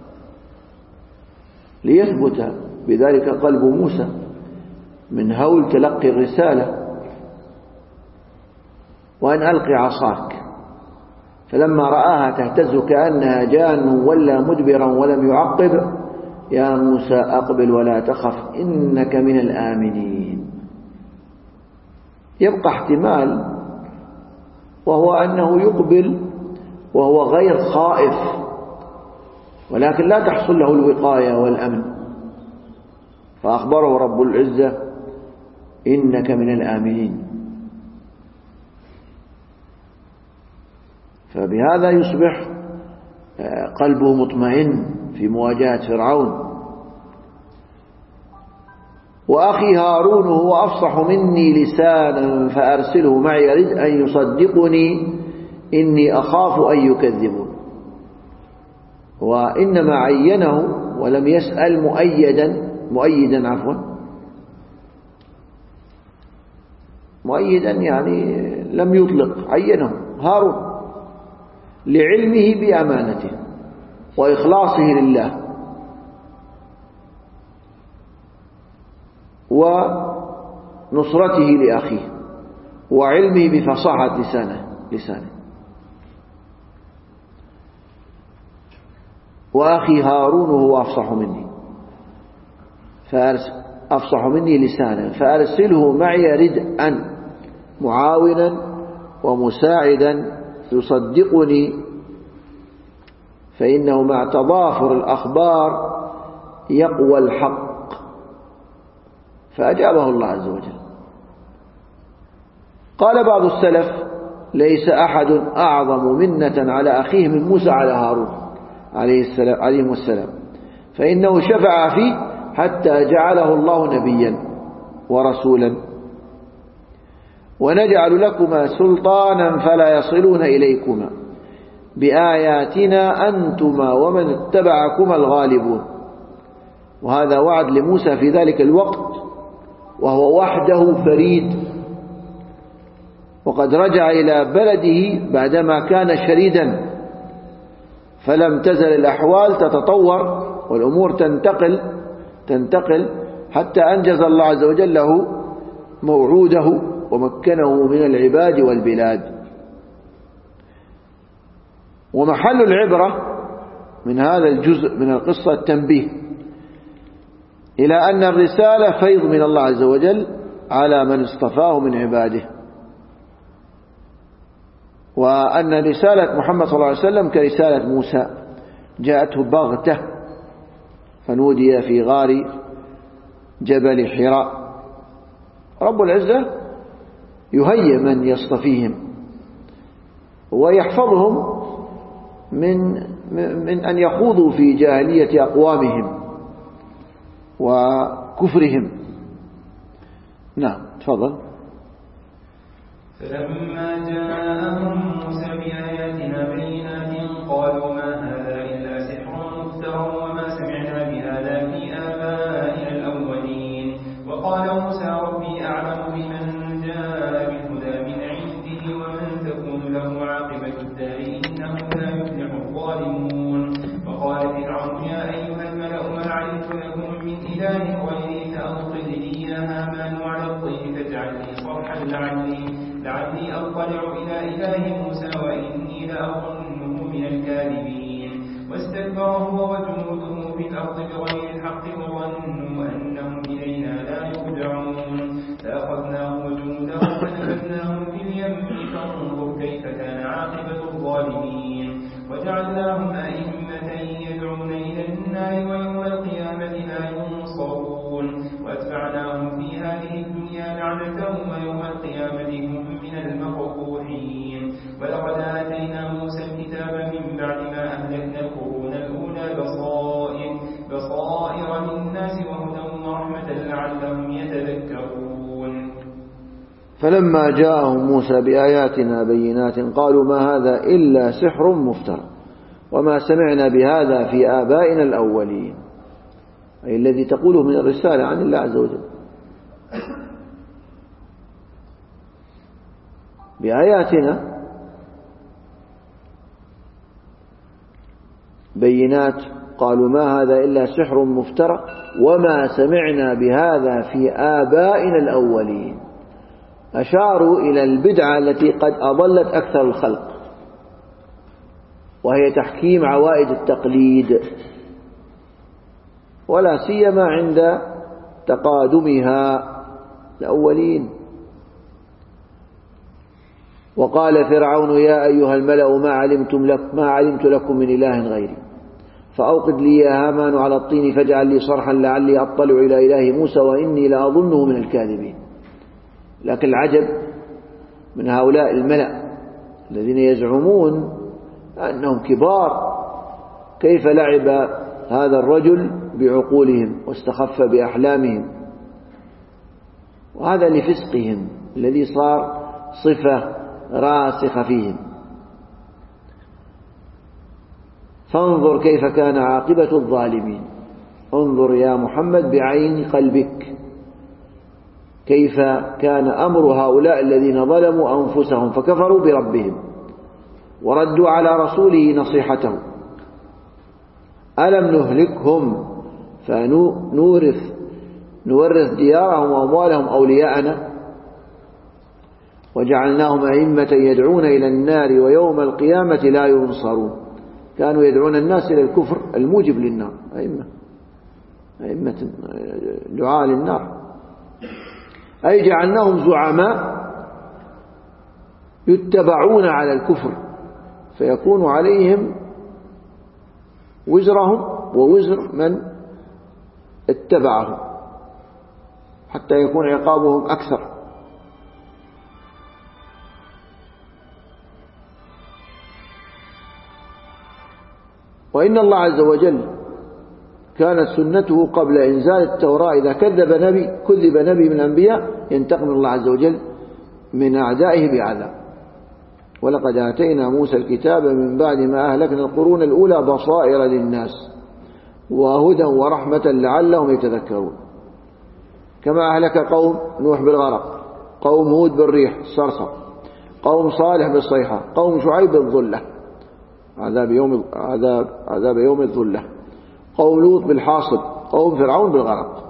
ليثبت بذلك قلب موسى من هول تلقي الرسالة وأن ألقي عصاك. فلما رآها تهتز كأنها جان ولا مدبرا ولم يعقب يا موسى أقبل ولا تخف إنك من الآمنين. يبقى احتمال وهو أنه يقبل وهو غير خائف، ولكن لا تحصل له الوقاية والأمن، فأخبره رب العزة إنك من الآمنين. فبهذا يصبح قلبه مطمئن في مواجهة فرعون. وأخي هارون هو أفصح مني لسانا فأرسله معي رد أن يصدقني إني أخاف أن يكذبون. وإنما عينه ولم يسأل مؤيدا مؤيدا عفوا مؤيدا يعني لم يطلق، عينه هارون لعلمه بأمانته وإخلاصه لله ونصرته لأخيه وعلمه بفصاحة لسانه لسانه وأخي هارون هو أفصح مني أفصح مني لسانا فأرسله معي ردءا معاونا ومساعدا يصدقني فإنه مع تضافر الأخبار يقوى الحق. فأجابه الله عز وجل. قال بعض السلف ليس أحد أعظم منة على أخيه من موسى على هارون عليه السلام، فإنه شفع فيه حتى جعله الله نبيا ورسولا. ونجعل لكما سلطانا فلا يصلون إليكما بآياتنا أنتما ومن اتبعكما الغالبون. وهذا وعد لموسى في ذلك الوقت وهو وحده فريد، وقد رجع إلى بلده بعدما كان شريدا، فلم تزل الأحوال تتطور والأمور تنتقل تنتقل حتى أنجز الله عز وجل له موعوده ومكنه من العباد والبلاد. ومحل العبرة من هذا الجزء من القصة التنبيه إلى أن الرسالة فيض من الله عز وجل على من اصطفاه من عباده، وأن رسالة محمد صلى الله عليه وسلم كرسالة موسى جاءته بغتة فنودي في غار جبل حراء. رب العزة يهيئ من يصطفيهم ويحفظهم من من أن يخوضوا في جاهلية أقوامهم وكفرهم. نعم تفضل. فلما جاءهم موسى بآياتنا بينات قالوا ما هذا إلا سحر مفترى وما سمعنا بهذا في آبائنا الأولين. وقال موسى ربي أعلم بمن جاء بالهدى من عنده ومن تكون له عاقبة الدار إنه لا يفلح الظالمون. وقال فرعون يا أيها الملأ ما علمت لكم من إله غيري فأوقد لي يا هامان على الطين فاجعل لي صرحا لعلي لعلي أطلع إلى إله موسى وإني لأظنه من الكاذبين. واستكبر هو وجنوده في الأرض بغير الحق وظنوا أنهم إلينا لا يرجعون. فأخذناه وجنوده فنبذناهم في اليم فانظر كيف كان عاقبة الظالمين. وجعلناهم أئمة يدعون إلى النار ويوم القيامة لا ينصرون. وأتبعناهم في هذه الدنيا لعنة ويوم القيامة هم من المقبوحين. ولقد آتينا موسى الكتاب من بعد ما أهلكنا القرون الأولى بصائر بصائر للناس وهدى ورحمة لعلهم يتذكرون. فلما جاءهم موسى بآياتنا بينات قالوا ما هذا إلا سحر مفترى وما سمعنا بهذا في آبائنا الأولين، أي الذي تقوله من الرسالة عن الله عز وجل. بآياتنا بينات قالوا ما هذا إلا سحر مفترى وما سمعنا بهذا في آبائنا الأولين. أشاروا إلى البدعة التي قد أضلت أكثر الخلق، وهي تحكيم عوائد التقليد، ولا سيما عند تقادمها الأولين. وقال فرعون يا أيها الملأ ما علمتم لك ما علمت لكم من إله غيري فأوقد لي يا هامان على الطين فاجعل لي صرحا لعلي أطلع إلى إله موسى وإني لأظنه من الكاذبين. لكن العجب من هؤلاء الملأ الذين يزعمون أنهم كبار، كيف لعب هذا الرجل بعقولهم واستخف بأحلامهم، وهذا لفسقهم الذي صار صفة راسخة فيهم. فانظر كيف كان عاقبة الظالمين. انظر يا محمد بعين قلبك كيف كان أمر هؤلاء الذين ظلموا أنفسهم فكفروا بربهم وردوا على رسوله نصيحته. ألم نهلكهم فنورث نورث ديارهم وأموالهم أولياءنا وجعلناهم أئمة يدعون إلى النار ويوم القيامة لا ينصرون. كانوا يدعون الناس إلى الكفر الموجب للنار، أئمة أئمة دعاء للنار، أي جعلناهم زعماء يتبعون على الكفر فيكون عليهم وزرهم ووزر من اتبعهم حتى يكون عقابهم أكثر. وإن الله عز وجل كانت سنته قبل إنزال التوراة إذا كذب نبي كذب نبي من الأنبياء ينتقم الله عز وجل من أعدائه بعذاب. ولقد آتينا موسى الكتاب من بعد ما أهلكنا القرون الأولى بصائر للناس وهدى ورحمة لعلهم يتذكرون. كما أهلك قوم نوح بالغرق، قوم هود بالريح الصرصر، قوم صالح بالصيحة، قوم شعيب بالظلة عذاب يوم عذاب عذاب يوم الظلة، قوم لوط بالحاصب، قوم فرعون بالغرق.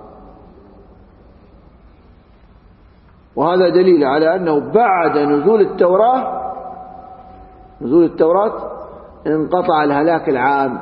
وهذا دليل على أنه بعد نزول التوراة نزول التوراة انقطع الهلاك العام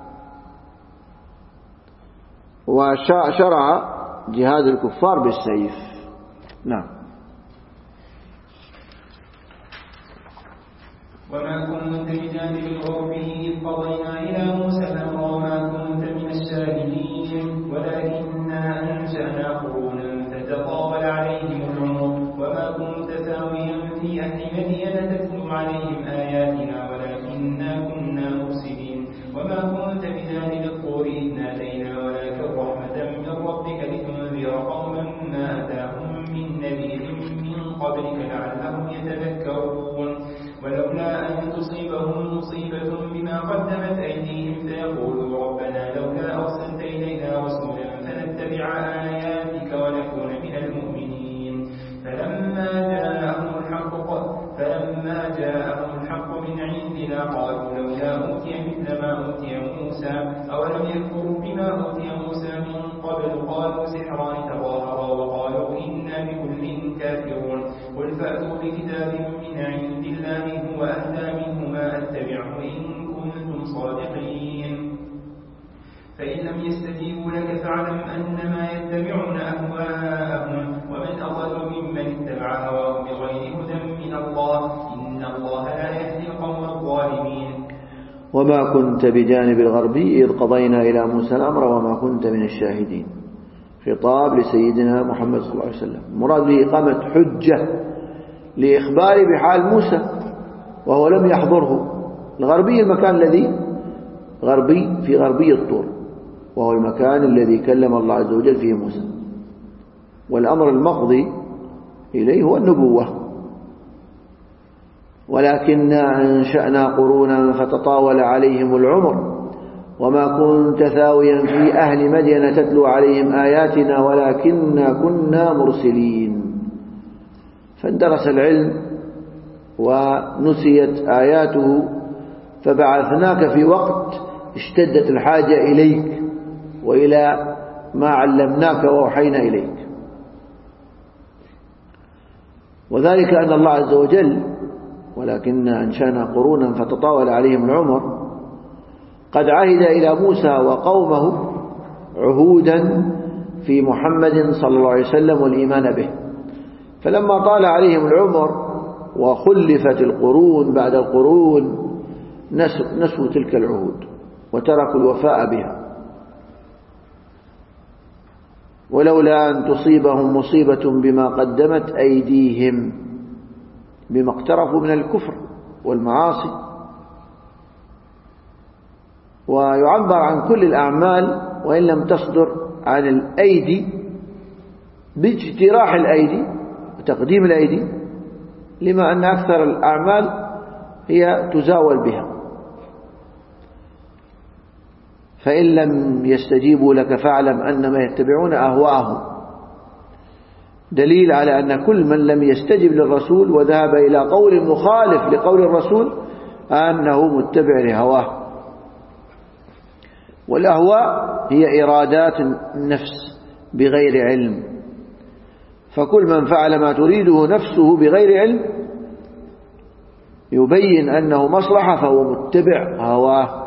وشرع جهاد الكفار بالسيف. نعم. وما كنت بجانب الغربي إذ قضينا إلى موسى الأمر وما كنت من الشاهدين ولكننا أنشأنا قرونا فتطاول عليهم العمر وما كنت ثاويا في أهل مدين تتلو عليهم آياتنا ولكننا كنا مرسلين وما كنت بجانب الطور إذ نادينا ولكن رحمة من ربك لتنذر قوما ما أتاهم من نذير من قبلك لعلهم يتذكرون ولولا أن تصيبهم مصيبة بما قدمت أيديهم فيقولوا ربنا لولا أرسلت إلينا رسولا فنتبع آياتك ونكون من المؤمنين فلما جاءهم الحق فلما جاءهم الحق من عندنا قالوا لولا أوتي مثل ما أوتي موسى أولم يكفروا بما أوتي موسى من قبل قالوا سحران تظاهرا وقالوا إنا بكل كافرون قل فأتوا بكتاب من عند الله هو أهدى منه ما أتبعه إن كنتم صادقين فإن لم يستجيبوا لك فاعلم أنما يتبعون أهواءهم ومن أضل ممن اتبع هواه بغير هدى من الله إن الله لا يهدي القوم الظالمين وما كنت بجانب الغربي إذ قضينا إلى موسى الأمر وما كنت من الشاهدين خطاب لسيدنا محمد صلى الله عليه وسلم مراد به إقامة حجة لإخبار بحال موسى وهو لم يحضره. الغربي المكان الذي غربي في غربي الطور وهو المكان الذي كلم الله عز وجل فيه موسى والأمر المقضي إليه هو النبوة ولكننا أنشأنا قرونا فتطاول عليهم العمر وما كنت ثاويا في أهل مدين تتلو عليهم آياتنا ولكننا كنا مرسلين فاندرس العلم ونسيت آياته فبعثناك في وقت اشتدت الحاجة إليك وإلى ما علمناك ووحينا إليك وذلك أن الله عز وجل ولكننا أنشأنا قرونا فتطاول عليهم العمر قد عهد إلى موسى وقومه عهودا في محمد صلى الله عليه وسلم والإيمان به فلما طال عليهم العمر وخلفت القرون بعد القرون نسوا تلك العهود وتركوا الوفاء بها ولولا أن تصيبهم مصيبة بما قدمت أيديهم بما اقترفوا من الكفر والمعاصي ويعبر عن كل الأعمال وإن لم تصدر عن الأيدي باجتراح الأيدي وتقديم الأيدي لما أن أكثر الأعمال هي تزاول بها فإن لم يستجيبوا لك فاعلم أنما يتبعون أهواءهم دليل على أن كل من لم يستجب للرسول وذهب إلى قول مخالف لقول الرسول أنه متبع لهواه والأهواء هي إرادات النفس بغير علم فكل من فعل ما تريده نفسه بغير علم يبين أنه مصلحة فهو متبع هواه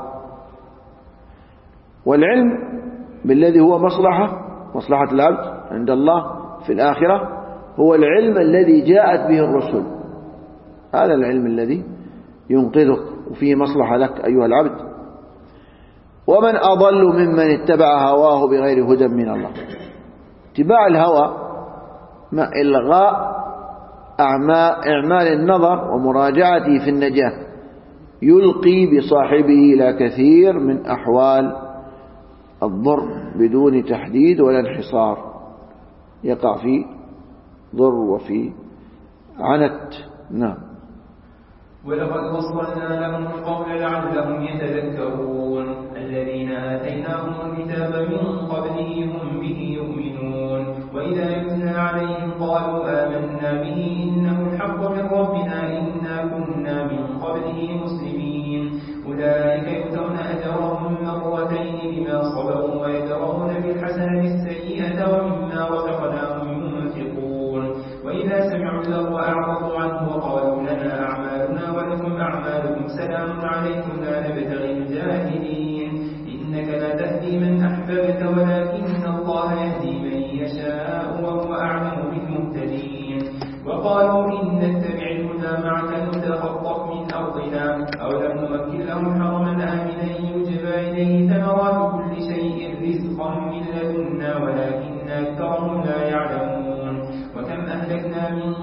والعلم بالذي هو مصلحة مصلحة العبد عند الله في الآخرة هو العلم الذي جاءت به الرسل هذا العلم الذي ينقذك وفيه مصلحة لك أيها العبد ومن أضل ممن اتبع هواه بغير هدى من الله اتباع الهوى مع إلغاء أعمال النظر ومراجعته في النجاة يلقي بصاحبه إلى كثير من أحوال الضر بدون تحديد ولا انحصار يقع في ضر وفي عنت. نعم. ولقد وصلنا لهم القول لعلهم يتذكرون الذين آتيناهم الكتاب من قبله هم به يؤمنون وإذا يتلى عليهم قالوا آمنا به إنه الحق من ربنا إنا كنا من قبله مسلمين أولئك يؤتون أجرهم مرتين بما صبروا ويدرؤون بالحسنة السيئة ومما رزقناهم ينفقون وإذا سمعوا اللغو أعرضوا عنه وقالوا لنا أعمالنا ولكم أعمالكم سلام عليكم لا نبتغي الجاهلين إنك لا تهدي من أحببت ولكن الله يهدي من يشاء وهو أعلم بالمهتدين وقالوا إن نتبع الهدى معك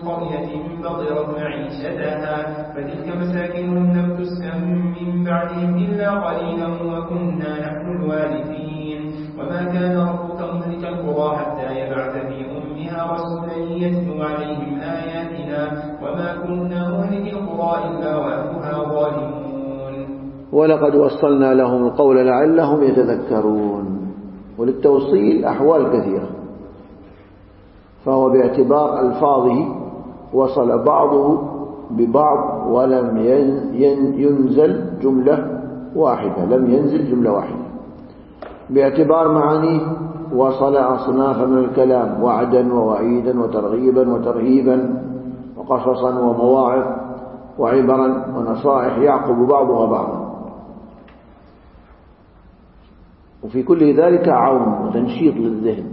قرية بطرت معيشتها فتلك مساكنهم لم تسكن من بعدهم إلا قليلا وكنا نحن الوارثين وما كان ربك مهلك القرى حتى يبعث في أمها رسولا يتلو عليهم آياتنا وما كنا مهلك القرى إلا وأهلها ظالمون ولقد وصلنا لهم القول لعلهم يتذكرون. وللتوصيل أحوال كثيرة، فهو باعتبار ألفاظه وصل بعضه ببعض ولم ينزل جملة واحدة، لم ينزل جملة واحدة. باعتبار معانيه وصل أصنافا من الكلام، وعدا ووعيدا وترغيبا وترهيبا وقصصا ومواعظ وعبرا ونصائح يعقب بعضها بعضا، وفي كل ذلك عون وتنشيط للذهن.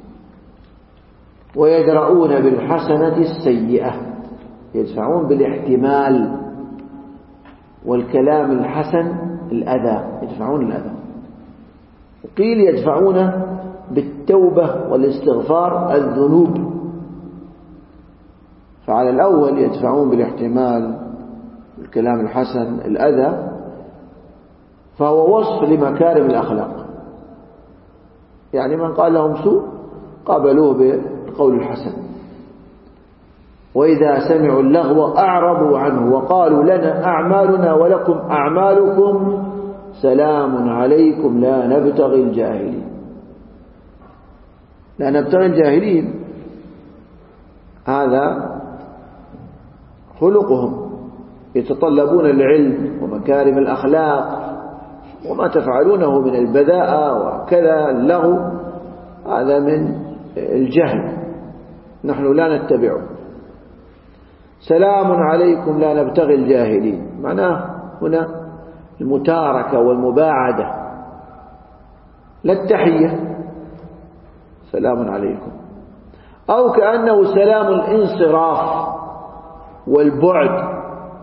ويدرؤون بالحسنة السيئة، يدفعون بالاحتمال والكلام الحسن الأذى، يدفعون الأذى. وقيل يدفعون بالتوبة والاستغفار الذنوب، فعلى الأول يدفعون بالاحتمال الكلام الحسن الأذى، فهو وصف لمكارم الأخلاق. يعني من قال لهم سوء قابلوه بالقول الحسن، وإذا سمعوا اللغو أعرضوا عنه وقالوا لنا أعمالنا ولكم أعمالكم سلام عليكم لا نبتغي الجاهلين. لا نبتغي الجاهلين هذا خلقهم، يتطلبون العلم ومكارم الأخلاق، وما تفعلونه من البذاءة وكذا اللغو هذا من الجهل، نحن لا نتبعه. سلام عليكم لا نبتغي الجاهلين، معناه هنا المتاركة والمباعدة، لا التحية، سلام عليكم. أو كأنه سلام الانصراف والبعد،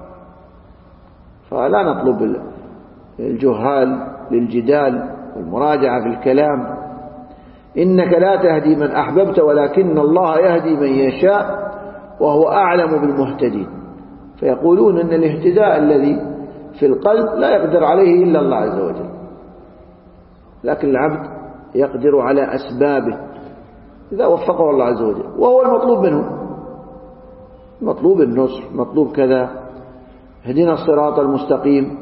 فلا نطلب الجهال للجدال والمراجعة في الكلام. إنك لا تهدي من أحببت ولكن الله يهدي من يشاء وهو أعلم بالمهتدين. فيقولون أن الاهتداء الذي في القلب لا يقدر عليه إلا الله عز وجل، لكن العبد يقدر على أسبابه إذا وفقه الله عز وجل، وهو المطلوب منه، مطلوب النصر، مطلوب كذا، هدينا الصراط المستقيم.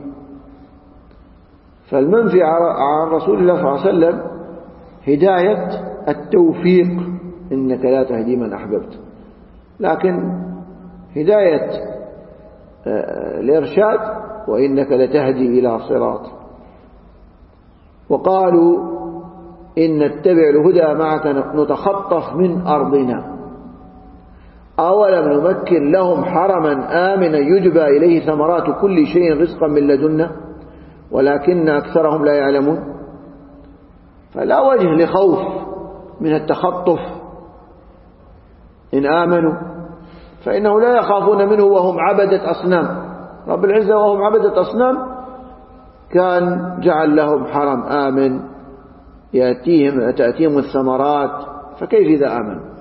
فالمنفي عن رسول الله صلى الله عليه وسلم هداية التوفيق، إنك لا تهدي من أحببت، لكن هداية الإرشاد وإنك لتهدي إلى صراط. وقالوا إن نتبع الهدى معك نتخطف من أرضنا أولم نمكن لهم حرما آمنا يجبى إليه ثمرات كل شيء رزقا من لدنا ولكن أكثرهم لا يعلمون. فلا وجه لخوف من التخطف إن آمنوا، فإنه لا يخافون منه وهم عبدة أصنام. رب العزة وهم عبدة أصنام كان جعل لهم حرم آمن يأتيهم تأتيهم الثمرات، فكيف إذا آمنوا؟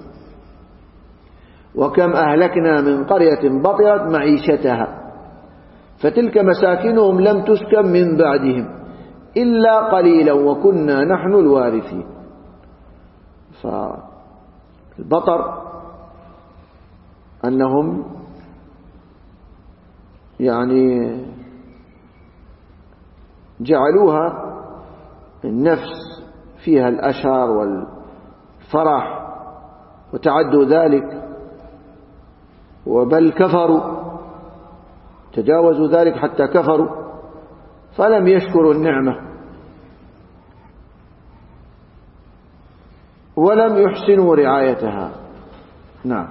وكم أهلكنا من قرية بطرت معيشتها فتلك مساكنهم لم تسكن من بعدهم إلا قليلا وكنا نحن الوارثين. فالبطر أنهم يعني جعلوها النفس فيها الأشر والفرح وتعدوا ذلك، وبل كفروا، تجاوزوا ذلك حتى كفروا فلم يشكروا النعمة ولم يحسنوا رعايتها. نعم.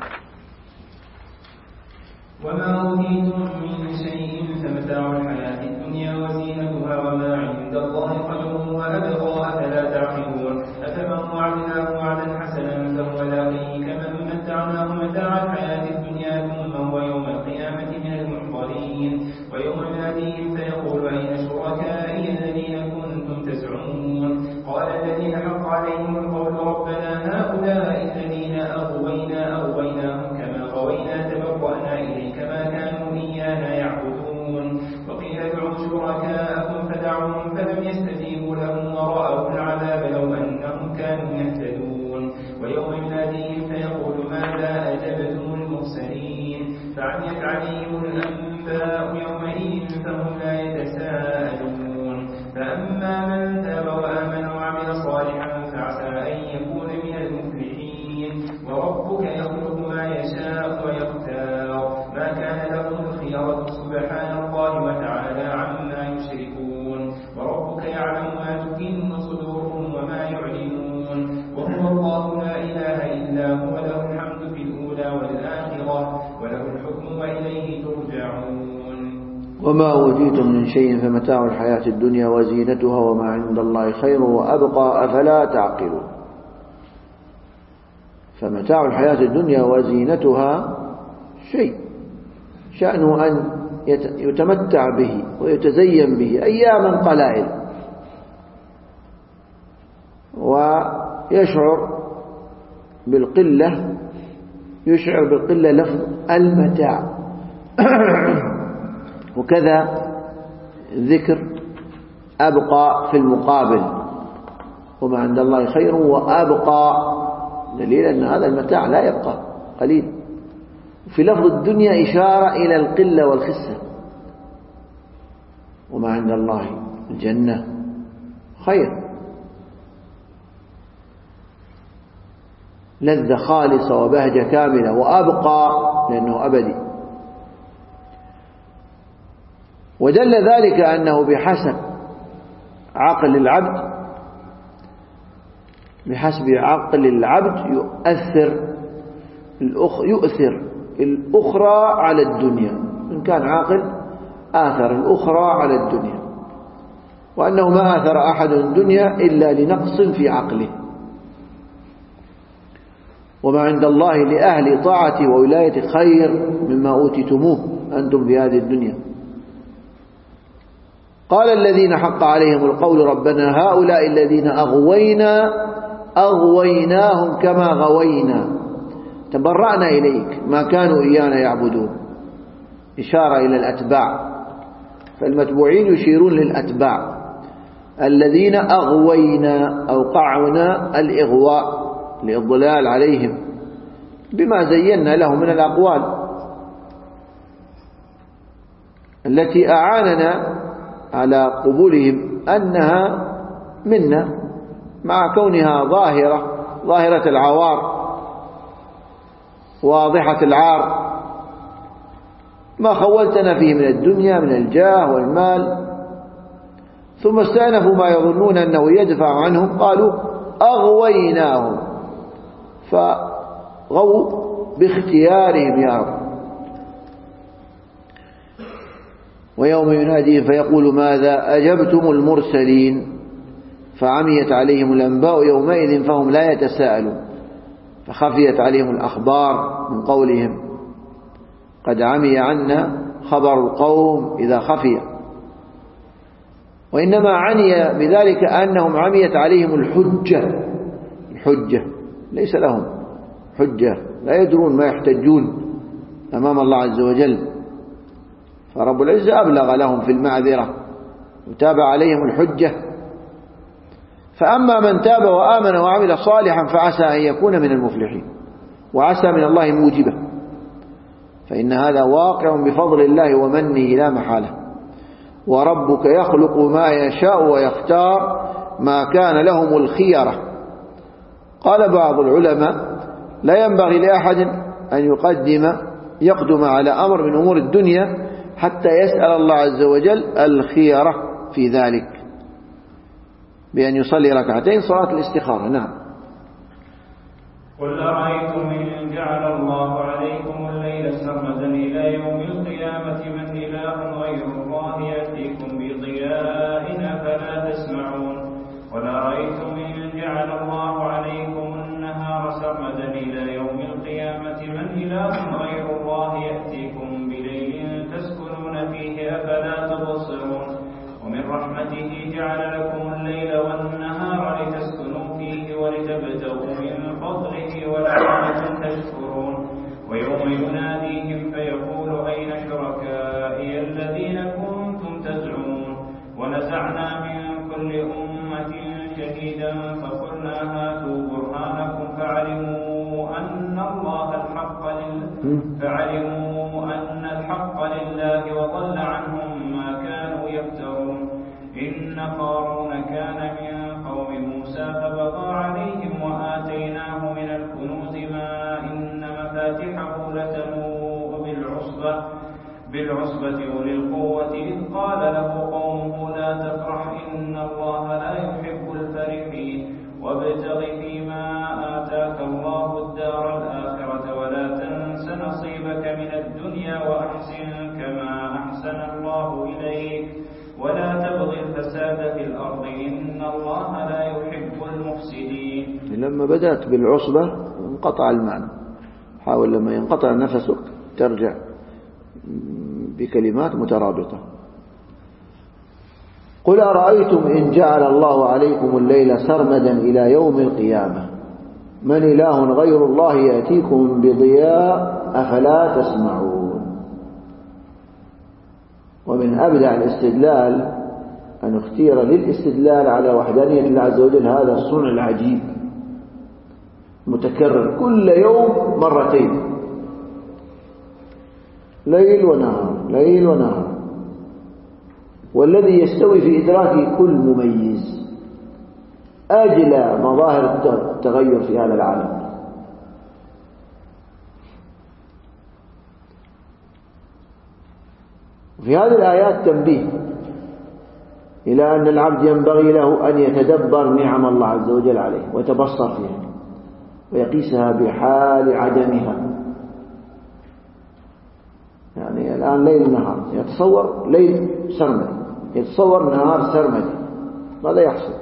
وما أوتيتم من شيء فمتاع الحياة الدنيا وزينتها وما عند الله خير وأبقى أفلا تعقلون. أفمن وعدناه وعدا حسنا فهو لاقيه كمن متعناه متاع الحياة الدنيا ثم هو يوم القيامة من المحضرين. ويوم يناديهم فيقول أين شركائي الذين كنتم تزعمون قال الذين حق عليهم القول ربنا هؤلاء الذين أغوينا أغويناهم كما غوينا الله وله الحمد في الأولى والآخرة وله الحكم وإليه ترجعون. وما أوتيتم من شيء فمتاع الحياة الدنيا وزينتها وما عند الله خير وأبقى أفلا تعقلون. فمتاع الحياة الدنيا وزينتها شيء شأنه أن يتمتع به ويتزين به أياما قلائل ويشعر بالقلة، يشعر بالقلة لفظ المتاع. وكذا ذكر أبقى في المقابل، وما عند الله خير وأبقى، دليل أن هذا المتاع لا يبقى، قليل. في لفظ الدنيا إشارة إلى القلة والخسة. وما عند الله الجنة خير، لذة خالصة وبهجة كاملة، وأبقى لأنه أبدي. ودل ذلك أنه بحسب عقل العبد بحسب عقل العبد يؤثر يؤثر الأخرى على الدنيا. إن كان عاقل آثر الأخرى على الدنيا، وأنه ما آثر أحد الدنيا إلا لنقص في عقله. وما عند الله لأهل طاعته وولاية خير مما أوتيتموه أنتم في هذه الدنيا. قال الذين حق عليهم القول ربنا هؤلاء الذين أغوينا أغويناهم كما غوينا تبرأنا إليك ما كانوا إيانا يعبدون، إشارة إلى الأتباع، فالمتبوعين يشيرون للأتباع. الذين أغوينا أوقعنا الإغواء للضلال عليهم بما زينا لهم من الأقوال التي أعاننا على قبولهم أنها منا، مع كونها ظاهرة ظاهرة العوار واضحة العار، ما خولتنا فيه من الدنيا من الجاه والمال. ثم استأنفوا ما يظنون أنه يدفع عنهم، قالوا أغويناهم، فغوا باختيارهم يا رب. ويوم يناديهم فيقول ماذا أجبتم المرسلين فعميت عليهم الأنباء يومئذ فهم لا يتساءلون، فخفيت عليهم الأخبار من قولهم قد عمي عنا خبر القوم إذا خفي. وإنما عني بذلك أنهم عميت عليهم الحجة، الحجة ليس لهم حجة، لا يدرون ما يحتجون أمام الله عز وجل، فرب العزة أبلغ لهم في المعذرة وتابع عليهم الحجة. فأما من تاب وآمن وعمل صالحا فعسى أن يكون من المفلحين، وعسى من الله موجبة، فإن هذا واقع بفضل الله ومنه لا محالة. وربك يخلق ما يشاء ويختار ما كان لهم الخيرة. قال بعض العلماء لا ينبغي لأحد أن يقدم يقدم على أمر من أمور الدنيا حتى يسأل الله عز وجل الخيرة في ذلك بأن يصلي ركعتين صلاة الاستخارة. نعم. قل أرأيتم إن جعل الله عليكم الليل سرمدا إلى يوم القيامة من إله غير الله يأتيكم بضياء أفلا تسمعون. قل أرأيتم إن جعل الله عليكم النهار سرمدا إلى يوم القيامة من إله غير الله يأتيكم بليل تسكنون فيه أفلا تبصرون. ومن رحمته جعل لكم الليل والنهار لتسكنوا فيه ولتبتغوا من فضله ولعلكم تشكرون. ويوم يناديهم فيقول أين شركائي الذين كنتم تزعمون. ونزعنا من كل أمة شهيدا فقلنا هاتوا برهانكم فعلموا أن الله الحق لله فعلموا أن الحق لله وضل عنهم ما كانوا يفترون. إن قارون كان من قوم موسى فبغى عليهم وآتيناه من الكنوز ما إن مفاتحه لتنوء بالعصبة بالعصبة أولي القوة إذ قال له قومه لا تفرح إن الله لا يحب الفرحين وابتغ فيما آتاك الله الدار لما بدأت بالعصبة انقطع المعنى، حاول لما ينقطع نفسك ترجع بكلمات مترابطة. قل أرأيتم إن جعل الله عليكم الليل سرمدا إلى يوم القيامة من إله غير الله يأتيكم بضياء أفلا تسمعون. ومن أبدع الاستدلال أن اختير للاستدلال على وحدانية الله عز وجل هذا الصنع العجيب متكرر كل يوم مرتين، ليل ونهار ليل ونهار، والذي يستوي في إدراك كل مميز أجل مظاهر التغير في هذا العالم. في هذه الآيات تنبيه إلى أن العبد ينبغي له أن يتدبر نعم الله عز وجل عليه ويتبصر فيها ويقيسها بحال عدمها. يعني الآن ليل نهار، يتصور ليل سرمدي، يتصور نهار سرمدي، ماذا يحصل؟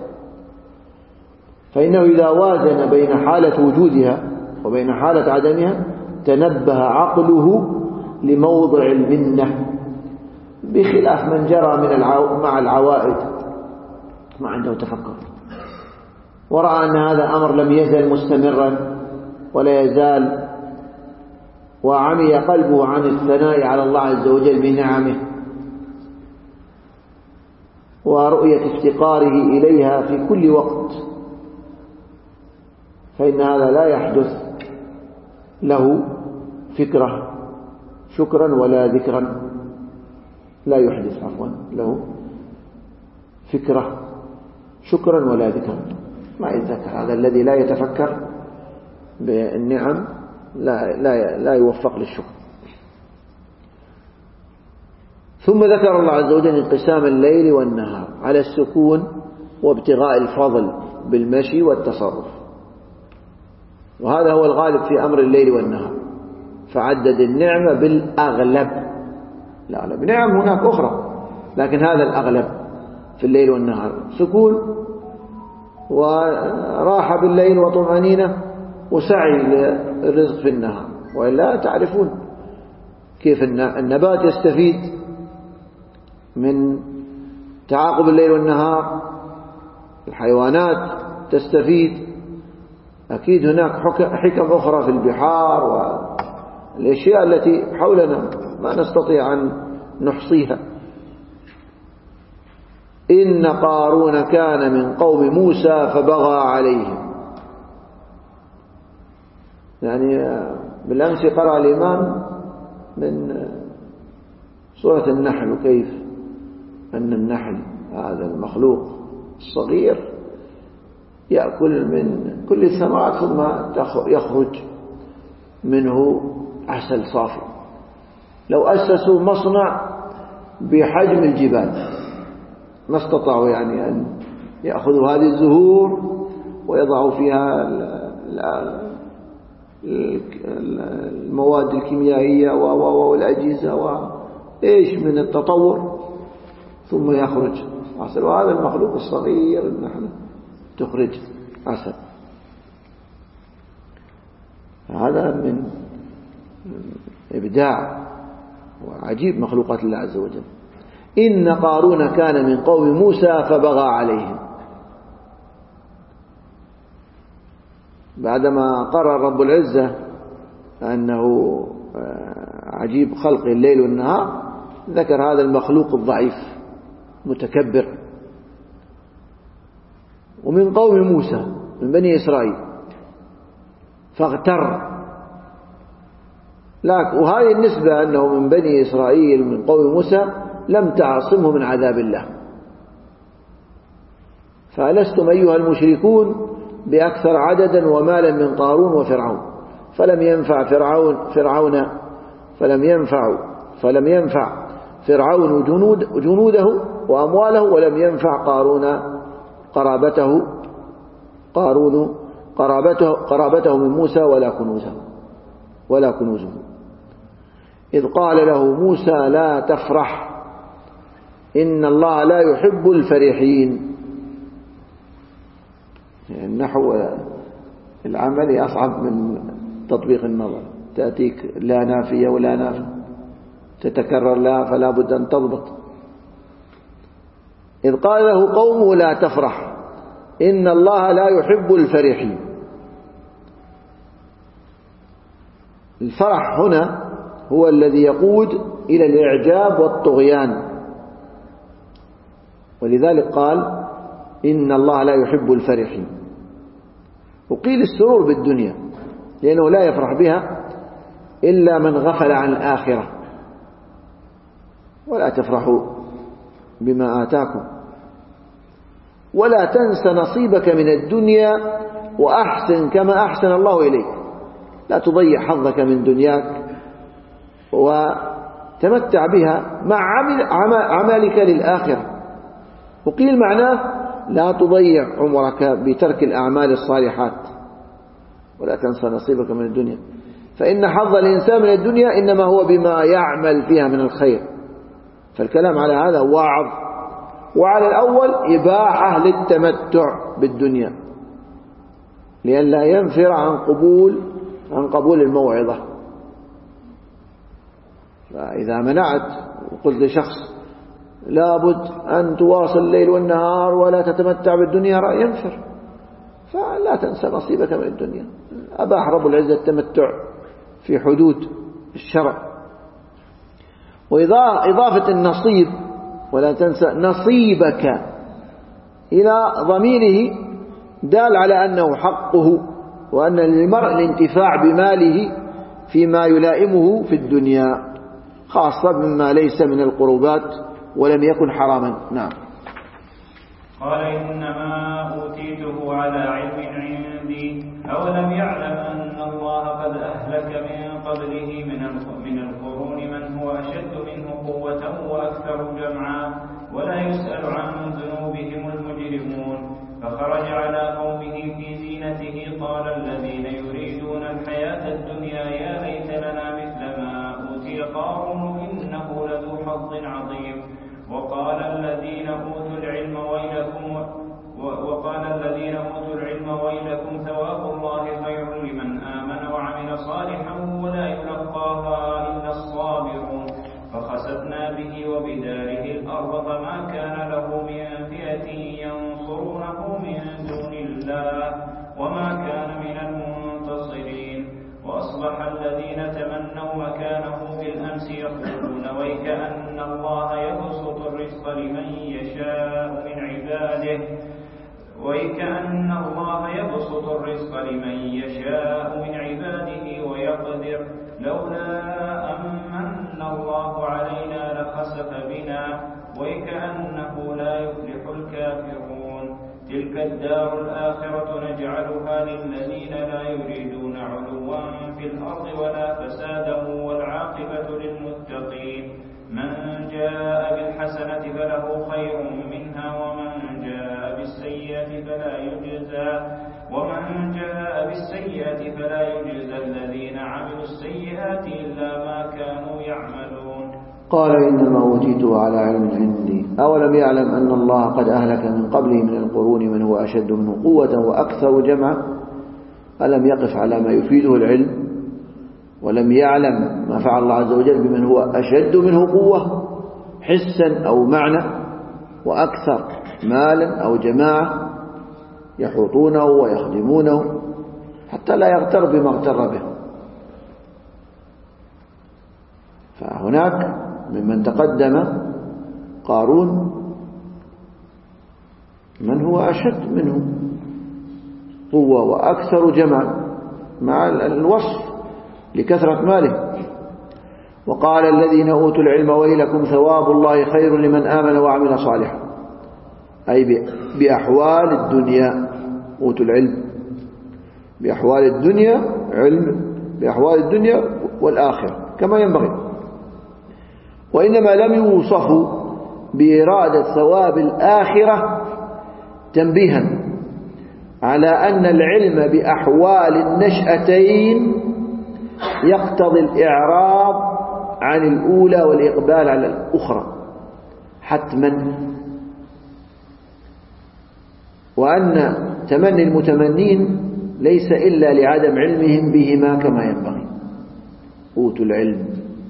فإنه إذا وازن بين حالة وجودها وبين حالة عدمها تنبه عقله لموضع المنة، بخلاف من جرى من العو... مع العوائد ما عنده تفكر، ورأى أن هذا الأمر لم يزل مستمرا ولا يزال، وعمي قلبه عن الثناء على الله عز وجل بنعمه ورؤية افتقاره إليها في كل وقت، فإن هذا لا يحدث له فكرة شكرا ولا ذكرا، لا يحدث عفوا له فكرة شكرا ولا ذكرا، ما يتذكر. هذا الذي لا يتفكر بالنعم لا, لا, لا يوفق للشكر. ثم ذكر الله عز وجل انقسام الليل والنهار على السكون وابتغاء الفضل بالمشي والتصرف، وهذا هو الغالب في أمر الليل والنهار، فعدد النعمة بالأغلب. الأغلب نعم هناك أخرى، لكن هذا الأغلب في الليل والنهار، سكون وراحة بالليل وطمأنينة وسعي للرزق في النهار. وإلا تعرفون كيف النبات يستفيد من تعاقب الليل والنهار، الحيوانات تستفيد، أكيد هناك حكم أخرى في البحار والأشياء التي حولنا ما نستطيع أن نحصيها. إن قارون كان من قوم موسى فبغى عليهم. يعني بالأمس قرأ الإمام من سورة النحل كيف أن النحل هذا المخلوق الصغير يأكل من كل الثمرات ثم يخرج منه عسل صافي. لو أسسوا مصنع بحجم الجبال ما استطاعوا يعني أن يأخذوا هذه الزهور ويضعوا فيها المواد الكيميائية والأجهزة وإيش من التطور ثم يخرج عسل. وهذا المخلوق الصغير نحن تخرج عسل. هذا من إبداع وعجيب مخلوقات الله عز وجل. إن قارون كان من قوم موسى فبغى عليهم. بعدما قرر رب العزة أنه عجيب خلق الليل والنهار ذكر هذا المخلوق الضعيف متكبر ومن قوم موسى من بني إسرائيل فاغتر. لكن وهذه النسبة أنه من بني إسرائيل من قوم موسى لم تعصمه من عذاب الله. فألستم أيها المشركون بأكثر عددا ومالا من قارون وفرعون فلم ينفع فرعون فرعون فلم ينفع فلم ينفع فرعون جنود جنوده وأمواله ولم ينفع قارون قرابته قارون قرابته قرابته من موسى ولا كنوزه ولا كنوزه إذ قال له موسى لا تفرح إن الله لا يحب الفرحين. النحو العمل أصعب من تطبيق النظر، تأتيك لا نافية ولا نافية، تتكرر لا فلا بد أن تضبط. إذ قال له قومه لا تفرح إن الله لا يحب الفرحين. الفرح هنا هو الذي يقود إلى الإعجاب والطغيان، ولذلك قال إن الله لا يحب الفرحين. وقيل السرور بالدنيا لأنه لا يفرح بها إلا من غفل عن الآخرة. ولا تفرحوا بما آتاكم ولا تنس نصيبك من الدنيا وأحسن كما أحسن الله إليك. لا تضيع حظك من دنياك وتمتع بها مع عملك للآخرة. وقيل معناه لا تضيع عمرك بترك الأعمال الصالحات ولا تنسى نصيبك من الدنيا، فإن حظ الإنسان من الدنيا إنما هو بما يعمل فيها من الخير. فالكلام على هذا وعظ، وعلى الأول إباحة للتمتع بالدنيا لئلا ينفر عن قبول عن قبول الموعظة. فإذا منعت وقلت لشخص لابد أن تواصل الليل والنهار ولا تتمتع بالدنيا ينفر، فلا تنسى نصيبك من الدنيا. أباح رب العزة التمتع في حدود الشرع. وإضافة النصيب ولا تنسى نصيبك إلى ضميره دال على أنه حقه، وأن للمرء الانتفاع بماله فيما يلائمه في الدنيا، خاصة مما ليس من القربات ولم يكن حراما. نعم. قال إنما أوتيته على علم عندي أولم يعلم أن الله قد أهلك من قبله من القرون من هو أشد منه قوة وأكثر جمعا ولا يسأل عن ذنوبهم المجرمون. فخرج على قومه في زينته قال الذين يريدون الحياة الدنيا يا ليت لنا مثل ما أوتي قارون إنه لذو حظ عظيم. وقال الذين أوتوا العلم ويلكم وقال الذين أوتوا العلم ويلكم ثواب الله خير لمن آمن وعمل صالحا ولا يلقاها إلا الصابرون. فخسفنا به وبداره الأرض فما كان له من فئة ينصرونه من دون الله وما كان من المنتصرين. وأصبح الذين تمنوا مكانه بالأمس يقولون ويكأن الله يبسط الرزق لمن يشاء من عباده ويكأن الله يبسط الرزق لمن يشاء من عباده ويقدر لولا أمن الله علينا لخسف بنا ويكأنه لا يفلح الكافرون. تلك الدار الآخرة نجعلها للذين لا يريدون علوا في الأرض ولا فسادا والعاقبة للمتقين. من جاء بالحسنة فله خير منها ومن جاء بالسيئة فلا يجزى ومن جاء بالسيئة فلا يجزى الذين عملوا السيئات إلا ما كانوا يعملون. قال إنما أوتيته على علم عندي أولم يعلم أن الله قد أهلك من قبله من القرون من هو أشد منه قوة وأكثر جمعا. ألم يقف على ما يفيده العلم ولم يعلم ما فعل الله عز وجل بمن هو أشد منه قوة حسا أو معنى وأكثر مالا أو جماعة يحوطونه ويخدمونه حتى لا يغتر بما اغتر به. فهناك ممن تقدم قارون من هو أشد منه قوة وأكثر جمع مع الوصف لكثرة ماله. وقال الذين أوتوا العلم ويلكم ثواب الله خير لمن آمن وعمل صالحا، أي بأحوال الدنيا. أوتوا العلم بأحوال الدنيا، علم بأحوال الدنيا والآخرة كما ينبغي. وإنما لم يوصفوا بإرادة ثواب الآخرة تنبيها على أن العلم بأحوال النشأتين يقتضي الإعراض عن الأولى والإقبال على الأخرى حتما، وأن تمني المتمنين ليس إلا لعدم علمهم بهما كما ينبغي. أوتوا العلم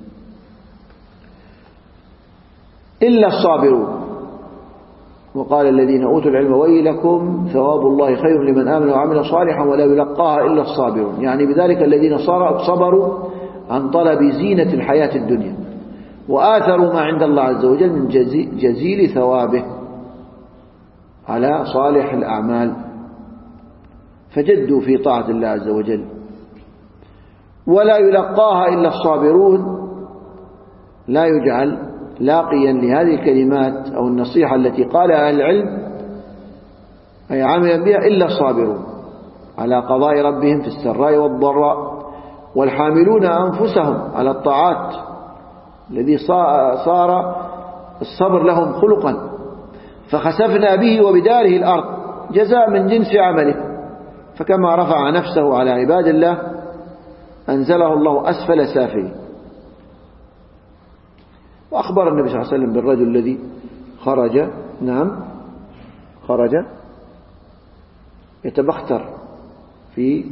إلا الصابرون. وقال الذين أوتوا العلم ويلكم ثواب الله خير لمن آمن وعمل صالحا ولا يلقاها إلا الصابرون، يعني بذلك الذين صبروا عن طلب زينة الحياة الدنيا وآثروا ما عند الله عز وجل من جزيل ثوابه على صالح الأعمال، فجدوا في طاعة الله عز وجل. ولا يلقاها إلا الصابرون لا يجعل لاقيا لهذه الكلمات أو النصيحة التي قالها أهل العلم أي عملا بها إلا الصابرون على قضاء ربهم في السراء والضراء، والحاملون أنفسهم على الطاعات الذي صار الصبر لهم خلقا، فخسفنا به وبداره الأرض جزاء من جنس عمله، فكما رفع نفسه على عباد الله أنزله الله أسفل سافلين. وأخبر النبي صلى الله عليه وسلم بالرجل الذي خرج نعم خرج يتبختر في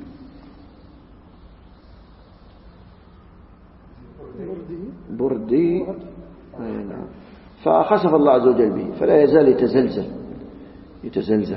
بردي نعم فخسف الله عز وجل به، فلا يزال يتزلزل يتزلزل.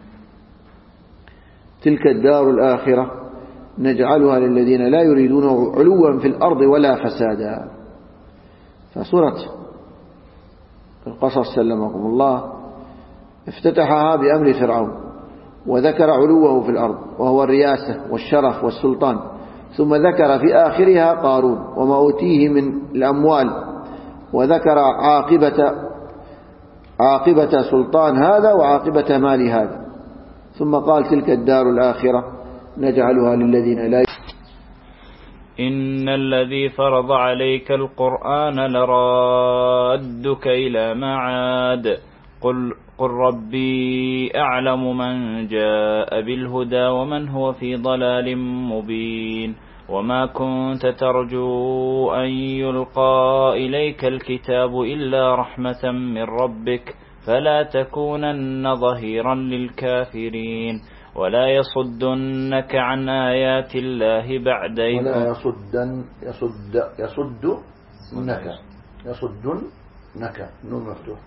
تلك الدار الآخرة نجعلها للذين لا يريدون علوا في الأرض ولا فسادا. فسورة القصص سلمكم الله افتتحها بأمر فرعون وذكر علوه في الأرض وهو الرياسة والشرف والسلطان، ثم ذكر في آخرها قارون وما أوتيه من الأموال، وذكر عاقبة عاقبة سلطان هذا وعاقبة مال هذا، ثم قال تلك الدار الآخرة نجعلها للذين لا. إن الذي فرض عليك القرآن لرادك إلى معاد قل, قل ربي أعلم من جاء بالهدى ومن هو في ضلال مبين وما كنت ترجو أن يلقى إليك الكتاب إلا رحمة من ربك فلا تكونن ظهيرا للكافرين ولا يصدنك عن آيات الله بعد إذ ولا يصدن يصد يصدنك يصدنك نون مفتوح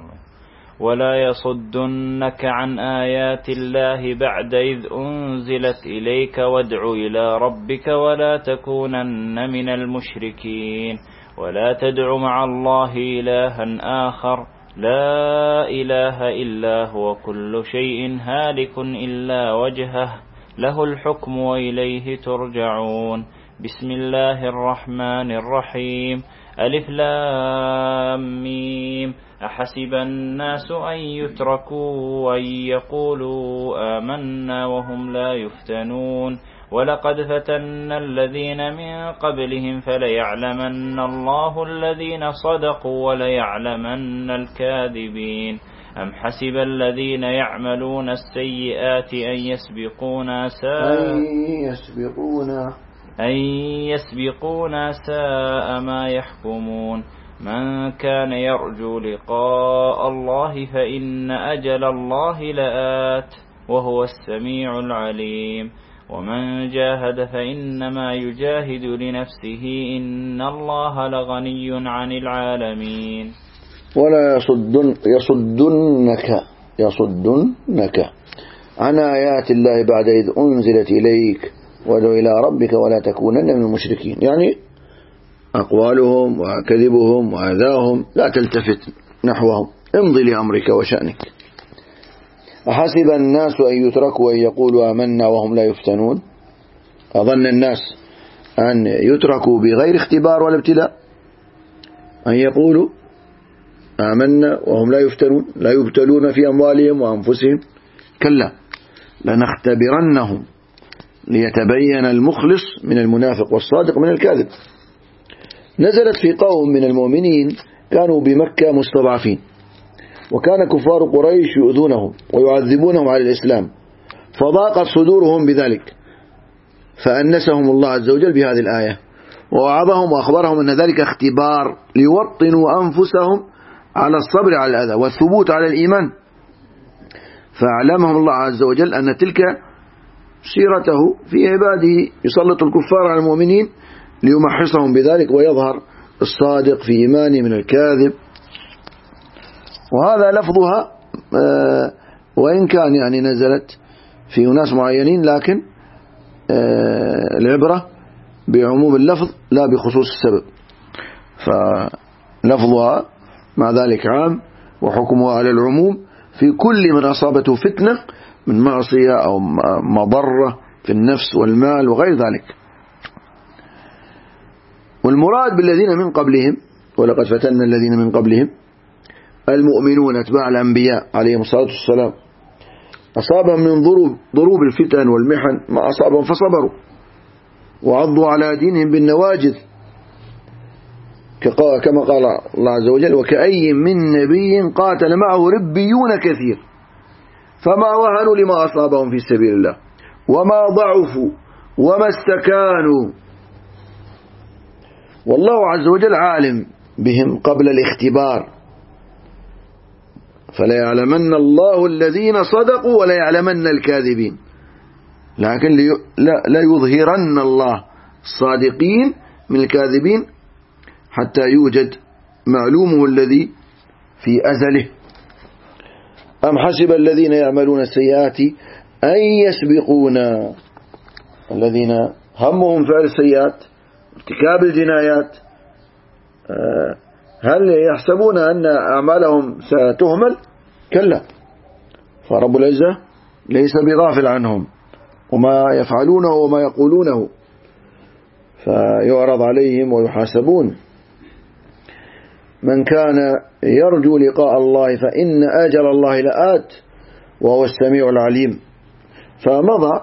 ولا يصدنك عن آيات الله بعد إذ أنزلت إليك وادع إلى ربك ولا تكونن من المشركين ولا تدع مع الله إلها آخر لا إله إلا هو كل شيء هالك إلا وجهه له الحكم وإليه ترجعون. بسم الله الرحمن الرحيم ألف لام ميم أحسب الناس أن يتركوا أن يقولوا آمنا وهم لا يفتنون ولقد فتنا الذين من قبلهم فليعلمن الله الذين صدقوا وليعلمن الكاذبين أم حسب الذين يعملون السيئات أن يسبقونا ساء أن يسبقونا أن يسبقونا ساء ما يحكمون من كان يرجو لقاء الله فإن أجل الله لآت وهو السميع العليم ومن جاهد فإنما يجاهد لنفسه إن الله لغني عن العالمين. ولا يصدن يصدنك يصدنك عن آيات الله بعد إذ أنزلت إليك وادع إلى ربك ولا تكونن من المشركين، يعني أقوالهم وكذبهم وأذاهم لا تلتفت نحوهم، امضي لأمرك وشأنك. أحسب الناس أن يتركوا أن يقولوا آمنا وهم لا يفتنون، أظن الناس أن يتركوا بغير اختبار ولا ابتلاء، أن يقولوا آمنا وهم لا يفتنون لا يبتلون في أموالهم وأنفسهم، كلا لنختبرنهم ليتبين المخلص من المنافق والصادق من الكاذب. نزلت في قوم من المؤمنين كانوا بمكة مستضعفين، وكان كفار قريش يؤذونهم ويعذبونهم على الإسلام، فضاقت صدورهم بذلك، فأنسهم الله عز وجل بهذه الآية ووعظهم وأخبرهم أن ذلك اختبار ليوطنوا أنفسهم على الصبر على الأذى والثبوت على الإيمان، فأعلمهم الله عز وجل أن تلك سيرته في عباده، يسلط الكفار على المؤمنين ليمحصهم بذلك ويظهر الصادق في إيمانه من الكاذب. وهذا لفظها وإن كان يعني نزلت في ناس معينين، لكن العبرة بعموم اللفظ لا بخصوص السبب، فلفظها مع ذلك عام وحكمها على العموم في كل من أصابته فتنة من معصية أو مضرة في النفس والمال وغير ذلك. والمراد بالذين من قبلهم، ولقد فتنا الذين من قبلهم، المؤمنون أتباع الأنبياء عليهم الصلاة والسلام، أصابهم من ضروب, ضروب الفتن والمحن ما أصابهم فصبروا وعضوا على دينهم بالنواجذ، كما قال الله عز وجل: وكأي من نبي قاتل معه ربيون كثير فما وهنوا لما أصابهم في سبيل الله وما ضعفوا وما استكانوا. والله عز وجل عالم بهم قبل الاختبار، فلا يعلمن الله الذين صدقوا ولا يعلمن الكاذبين، لكن لا يظهرن الله الصادقين من الكاذبين حتى يوجد معلومه الذي في أزله. أم حسب الذين يعملون السيئات أن يسبقونا، الذين همهم فعل السيئات ارتكاب الجنايات، هل يحسبون أن أعمالهم ستهمل؟ كلا، فرب العزة ليس بغافل عنهم وما يفعلونه وما يقولونه، فيعرض عليهم ويحاسبون. من كان يرجو لقاء الله فإن أجل الله لآت وهو السميع العليم. فمضى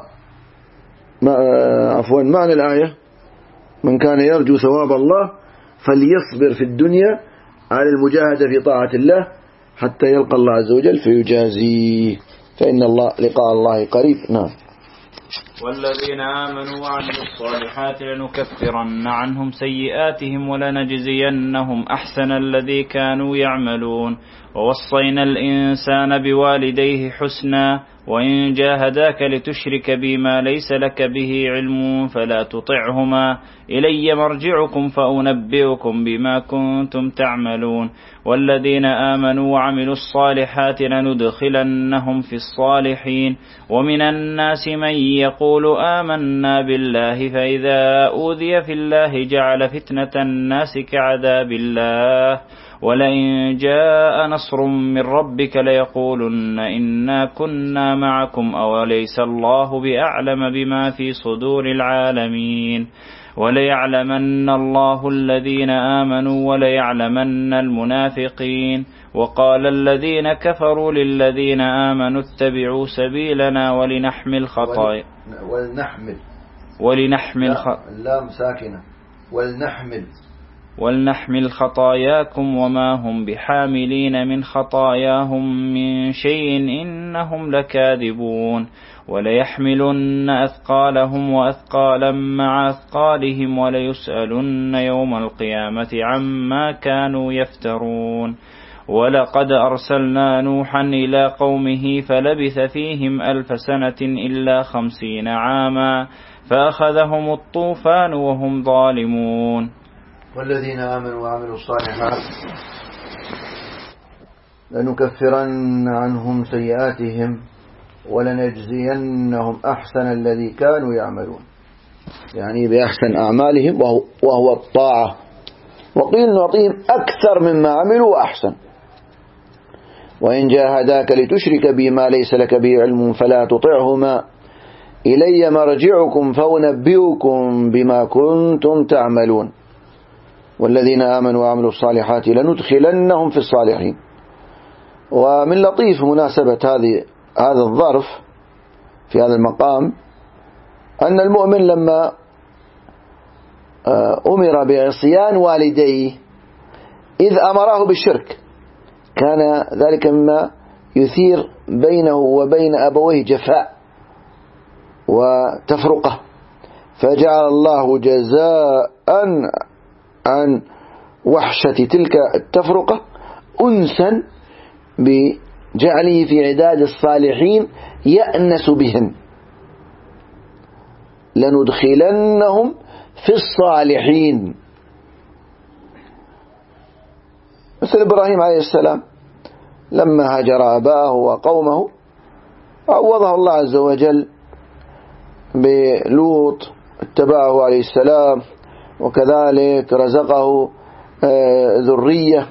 عفوا معنى الآية: من كان يرجو ثواب الله فليصبر في الدنيا على المجاهدة في طاعة الله حتى يلقى الله عز وجل فيجازيه، فإن الله لقاء الله قريب. نعم. والذين آمنوا وعملوا الصالحات لنكفرن عنهم سيئاتهم ولنجزينهم أحسن الذي كانوا يعملون. ووصينا الإنسان بوالديه حسنا وإن جاهداك لتشرك بي ما ليس لك به علم فلا تطعهما إلي مرجعكم فأنبئكم بما كنتم تعملون. والذين آمنوا وعملوا الصالحات لندخلنهم في الصالحين. ومن الناس من يقول آمنا بالله فإذا أوذي في الله جعل فتنة الناس كعذاب الله ولئن جاء نصر من ربك ليقولن إنا كنا معكم أوليس الله بأعلم بما في صدور العالمين. وليعلمن الله الذين آمنوا وليعلمن المنافقين. وقال الذين كفروا للذين آمنوا اتبعوا سبيلنا ولنحمل خطايا ولنحمل ولنحمل خ... اللام ساكنة ولنحمل ولنحمل خطاياكم وما هم بحاملين من خطاياهم من شيء إنهم لكاذبون. وليحملن أثقالهم وأثقالا مع أثقالهم وليسألن يوم القيامة عما كانوا يفترون. ولقد أرسلنا نوحا إلى قومه فلبث فيهم ألف سنة إلا خمسين عاما فأخذهم الطوفان وهم ظالمون. والذين آمنوا وعملوا الصالحات لنكفرن عنهم سيئاتهم ولنجزينهم أحسن الذي كانوا يعملون، يعني بأحسن أعمالهم وهو الطاعة. وقيل نعطيهم أكثر مما عملوا وأحسن. وإن جاهداك لتشرك بما ليس لك به علم فلا تطعهما إلي مرجعكم فأنبئكم بما كنتم تعملون. والذين آمنوا وعملوا الصالحات لندخلنهم في الصالحين. ومن لطيف مناسبة هذه هذا الظرف في هذا المقام أن المؤمن لما أمر بعصيان والديه إذ أمره بالشرك كان ذلك مما يثير بينه وبين أبويه جفاء وتفرقة، فجعل الله جزاء عن وحشة تلك التفرقة أنسا بجعله في عداد الصالحين يأنس بهم، لندخلنهم في الصالحين. مثل إبراهيم عليه السلام لما هاجر آباءه وقومه عوضه الله عز وجل بلوط اتبعه عليه السلام، وكذلك رزقه ذرية.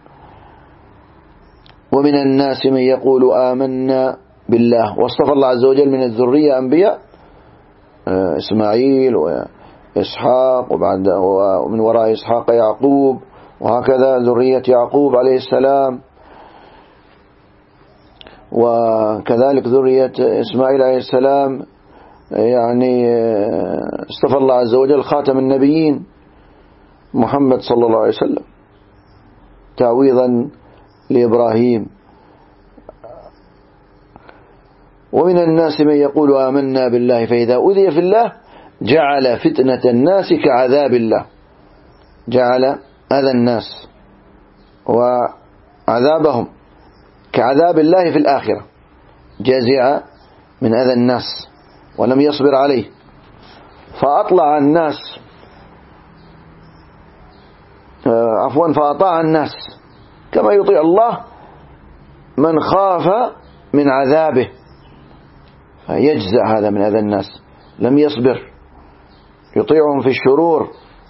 ومن الناس من يقول آمنا بالله، واصطفى الله عز وجل من الذرية أنبياء إسماعيل وإسحاق، وبعد ومن وراء إسحاق يعقوب، وهكذا ذرية يعقوب عليه السلام، وكذلك ذرية إسماعيل عليه السلام يعني اصطفى الله عز وجل خاتم النبيين محمد صلى الله عليه وسلم تعويضا لإبراهيم. ومن الناس من يقول آمنا بالله فإذا أوذي في الله جعل فتنة الناس كعذاب الله، جعل أذى الناس وعذابهم كعذاب الله في الآخرة، جزع من أذى الناس ولم يصبر عليه، فأطلع الناس عفوا فأطاع الناس كما يطيع الله من خاف من عذابه، فيجزع هذا من أذى الناس، لم يصبر، يطيعهم في الشرور.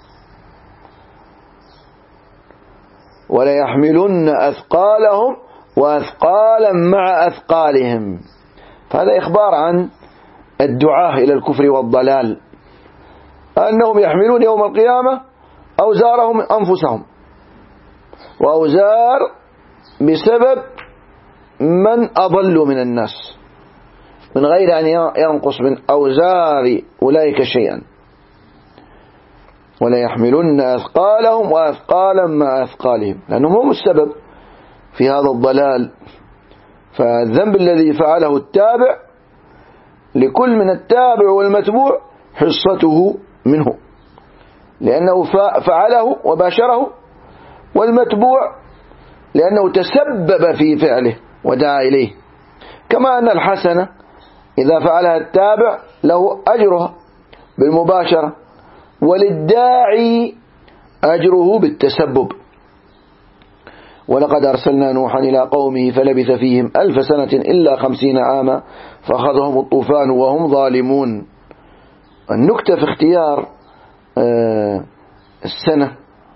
ولا يحملن أثقالهم وأثقالا مع أثقالهم، فهذا إخبار عن الدعاة إلى الكفر والضلال، أنهم يحملون يوم القيامة أوزارهم أنفسهم، وأوزار بسبب من أضلوا من الناس من غير أن ينقص من أوزار أولئك شيئا. ولا يحملن أثقالهم وأثقالا مع أثقالهم، لأنهم هم السبب في هذا الضلال. فالذنب الذي فعله التابع لكل من التابع والمتبوع حصته منه، لأنه فعله وباشره، والمتبوع لأنه تسبب في فعله ودعا إليه. كما أن الحسنة إذا فعلها التابع له أجرها بالمباشرة، وللداعي أجره بالتسبب. ولقد أرسلنا نوحا إلى قومه فلبث فيهم ألف سنة إلا خمسين عاما فأخذهم الطوفان وهم ظالمون. النكتة في اختيار السنة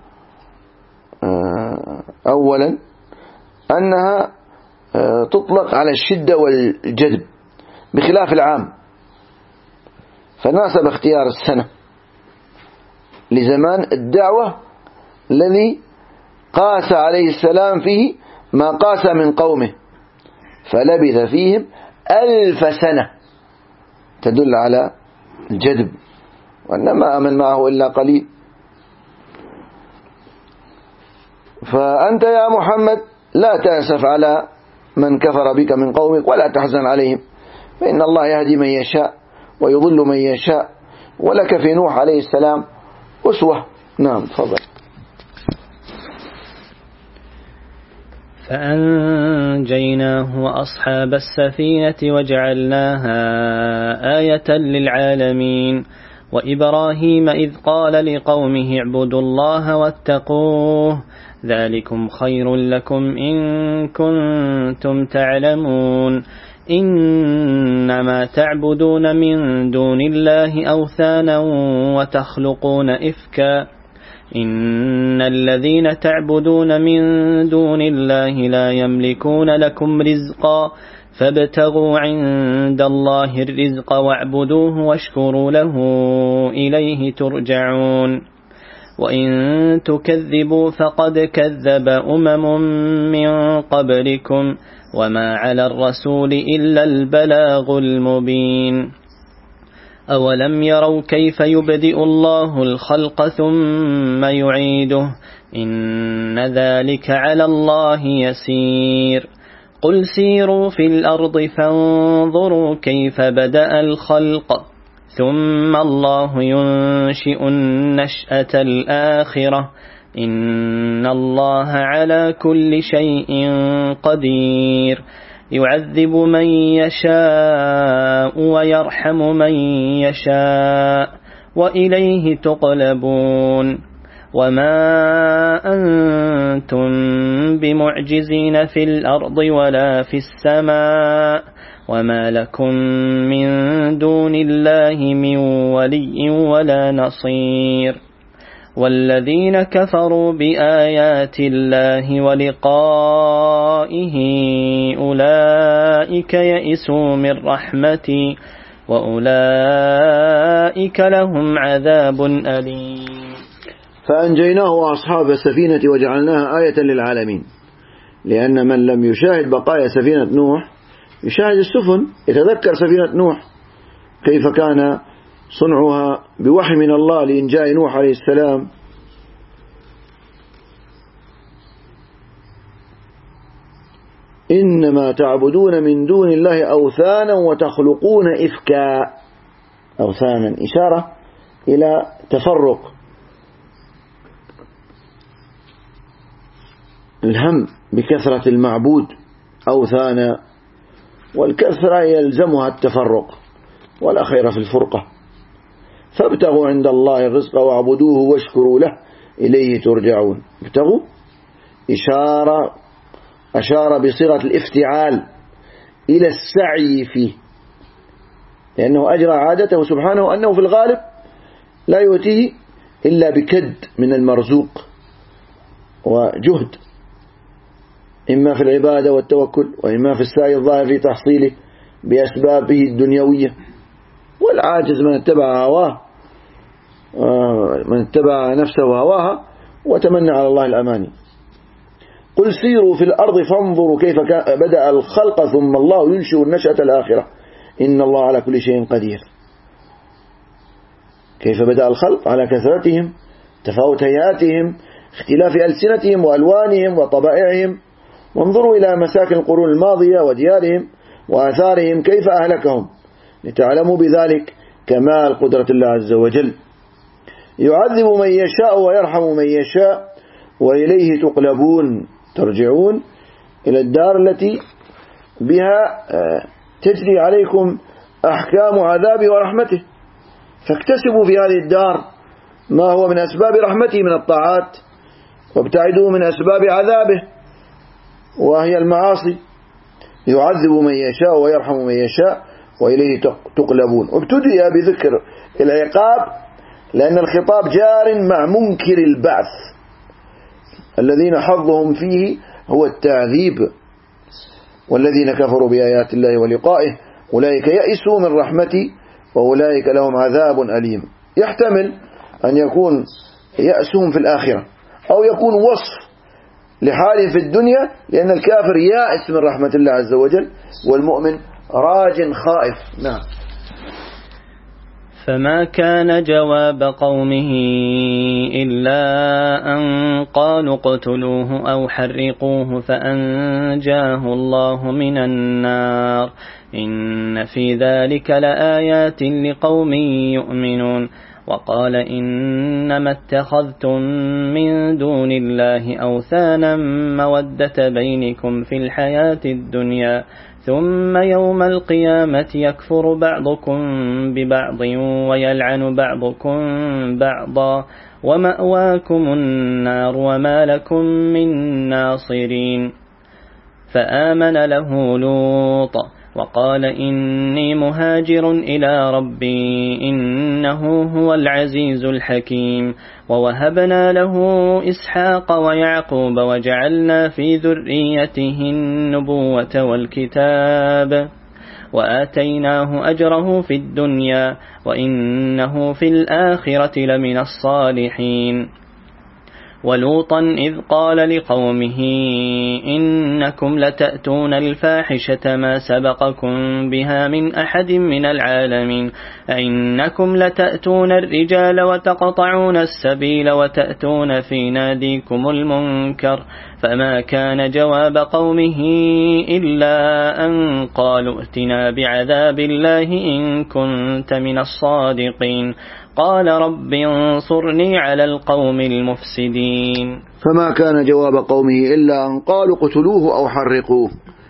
أولا أنها تطلق على الشدة والجذب بخلاف العام، فناسب اختيار السنة لزمان الدعوة الذي قاس عليه السلام فيه ما قاس من قومه، فلبث فيهم ألف سنة تدل على الجذب، وإنما آمن معه إلا قليل. فأنت يا محمد لا تأسف على من كفر بك من قومك ولا تحزن عليهم، فإن الله يهدي من يشاء ويضل من يشاء، ولك في نوح عليه السلام أسوة. نعم تفضل. فأنجيناه وأصحاب السفينة وجعلناها آية للعالمين. وإبراهيم إذ قال لقومه اعبدوا الله واتقوه ذلكم خير لكم إن كنتم تعلمون. إنما تعبدون من دون الله أوثانا وتخلقون إفكا إن الذين تعبدون من دون الله لا يملكون لكم رزقا فابتغوا عند الله الرزق واعبدوه واشكروا له إليه ترجعون. وإن تكذبوا فقد كذب أمم من قبلكم وما على الرسول إلا البلاغ المبين. أولم يروا كيف يبدئ الله الخلق ثم يعيده إن ذلك على الله يسير. قل سيروا في الأرض فانظروا كيف بدأ الخلق ثم الله ينشئ النشأة الآخرة إن الله على كل شيء قدير. يعذب من يشاء ويرحم من يشاء وإليه تقلبون وما أنتم بمعجزين في الأرض ولا في السماء وما لكم من دون الله من ولي ولا نصير والذين كفروا بآيات الله ولقائه أولئك يئسوا من رحمتي وأولئك لهم عذاب أليم. فأنجيناه وأصحاب السفينة وجعلناها آية للعالمين، لأن من لم يشاهد بقايا سفينة نوح يشاهد السفن، يتذكر سفينة نوح كيف كان صنعها بوحي من الله لإنجاء نوح عليه السلام. إنما تعبدون من دون الله أوثانا وتخلقون إفكا. أوثانا إشارة إلى تفرق الهم بكثرة المعبود أوثانا، والكثرة يلزمها التفرق ولا خير في الفرقة. فابتغوا عند الله الرزق واعبدوه واشكروا له إليه ترجعون. ابتغوا إشارة أشار بصيغة الافتعال إلى السعي فيه، لأنه أجرى عادته سبحانه أنه في الغالب لا يؤتيه إلا بكد من المرزوق وجهد، إما في العبادة والتوكل وإما في السعي الظاهر في تحصيله بأسبابه الدنيوية. والعاجز من اتبع هواه من اتبع نفسه وهواها وتمنى على الله الأماني. قل سيروا في الأرض فانظروا كيف بدأ الخلق ثم الله ينشئ النشأة الآخرة إن الله على كل شيء قدير. كيف بدأ الخلق؟ على كثرتهم، تفاوت هيئاتهم، اختلاف ألسنتهم وألوانهم وطبائعهم. وانظروا إلى مساكن القرون الماضية وديارهم وآثارهم كيف أهلكهم لتعلموا بذلك كمال قدرة الله عز وجل. يعذب من يشاء ويرحم من يشاء وإليه تقلبون، ترجعون إلى الدار التي بها تجري عليكم أحكام عذابه ورحمته، فاكتسبوا في هذه الدار ما هو من أسباب رحمته من الطاعات، وابتعدوا من أسباب عذابه وهي المعاصي. يعذب من يشاء ويرحم من يشاء وإليه تقلبون. وابتدئ بذكر العقاب لأن الخطاب جار مع منكر البعث الذين حظهم فيه هو التعذيب. والذين كفروا بآيات الله ولقائه أولئك يئسوا من رحمتي وأولئك لهم عذاب أليم. يحتمل أن يكون يأسهم في الآخرة أو يكون وصف لحاله في الدنيا، لأن الكافر يائس من رحمة الله عز وجل والمؤمن راج خائف. نعم. فما كان جواب قومه إلا أن قالوا اقتلوه أو حرقوه فأنجاه الله من النار إن في ذلك لآيات لقوم يؤمنون. وقال إنما اتخذتم من دون الله أوثانا مودة بينكم في الحياة الدنيا ثم يوم القيامة يكفر بعضكم ببعض ويلعن بعضكم بعضا ومأواكم النار وما لكم من ناصرين. فآمن له لوط وقال إني مهاجر إلى ربي إنه هو العزيز الحكيم. ووهبنا له إسحاق ويعقوب وجعلنا في ذريته النبوة والكتاب وآتيناه أجره في الدنيا وإنه في الآخرة لمن الصالحين. ولوطا إذ قال لقومه إنكم لتأتون الفاحشة ما سبقكم بها من أحد من العالمين أئنكم لتأتون الرجال وتقطعون السبيل وتأتون في ناديكم المنكر. فما كان جواب قومه إلا أن قالوا ائتنا بعذاب الله إن كنت من الصادقين. قال رب انصرني على القوم المفسدين. فما كان جواب قومه إلا أن قالوا اقتلوه أو حرقوه.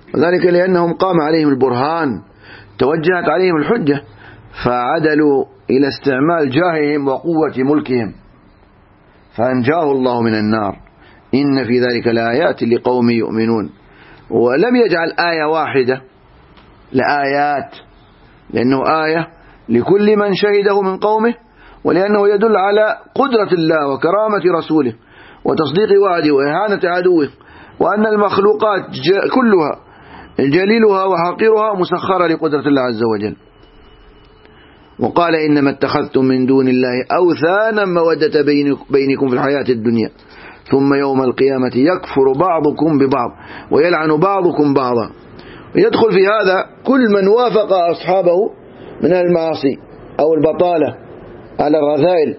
وذلك لأنهم قام عليهم البرهان، توجهت عليهم الحجة، فعدلوا إلى استعمال جاههم وقوة ملكهم فأنجاه الله من النار. إن في ذلك لآيات لقوم يؤمنون. ولم يجعل آية واحدة لآيات، لأنه آية لكل من شهده من قومه، ولأنه يدل على قدرة الله وكرامة رسوله وتصديق وعده وإهانة عدوه، وأن المخلوقات كلها جليلها وحقيرها مسخرة لقدرة الله عز وجل. وقال إنما اتخذتم من دون الله أوثانا مودة بينكم في الحياة الدنيا ثم يوم القيامة يكفر بعضكم ببعض ويلعن بعضكم بعضا. يدخل في هذا كل من وافق أصحابه من المعاصي أو البطالة على الرذائل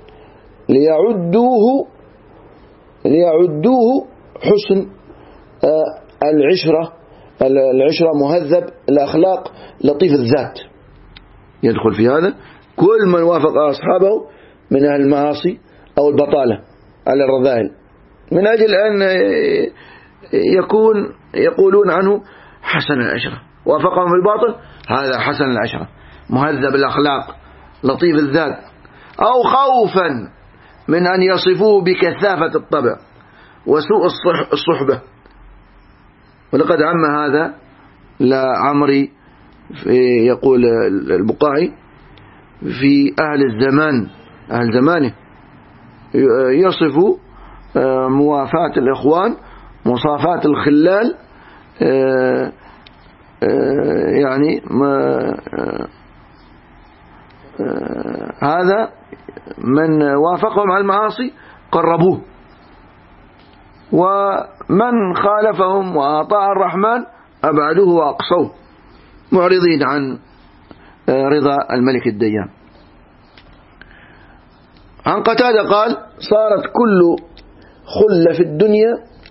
ليعدوه ليعدوه حسن العشرة العشرة مهذب الأخلاق لطيف الذات. يدخل في هذا كل من وافق أصحابه من أهل المعاصي أو البطالة على الرذائل من أجل أن يكون يقولون عنه حسن العشرة، وافقهم في الباطل هذا حسن العشرة مهذب الأخلاق لطيف الذات، أو خوفا من أن يصفوه بكثافة الطبع وسوء الصحبة. ولقد عم هذا لعمري يقول البقاعي في أهل الزمان أهل زمانه يصف موافاة الإخوان مصافاة الخلال يعني هذا من وافقهم على المعاصي قربوه، ومن خالفهم وأطاع الرحمن أبعدوه وأقصوه معرضين عن رضا الملك الديان. عن قتادة قال صارت كل خلة في الدنيا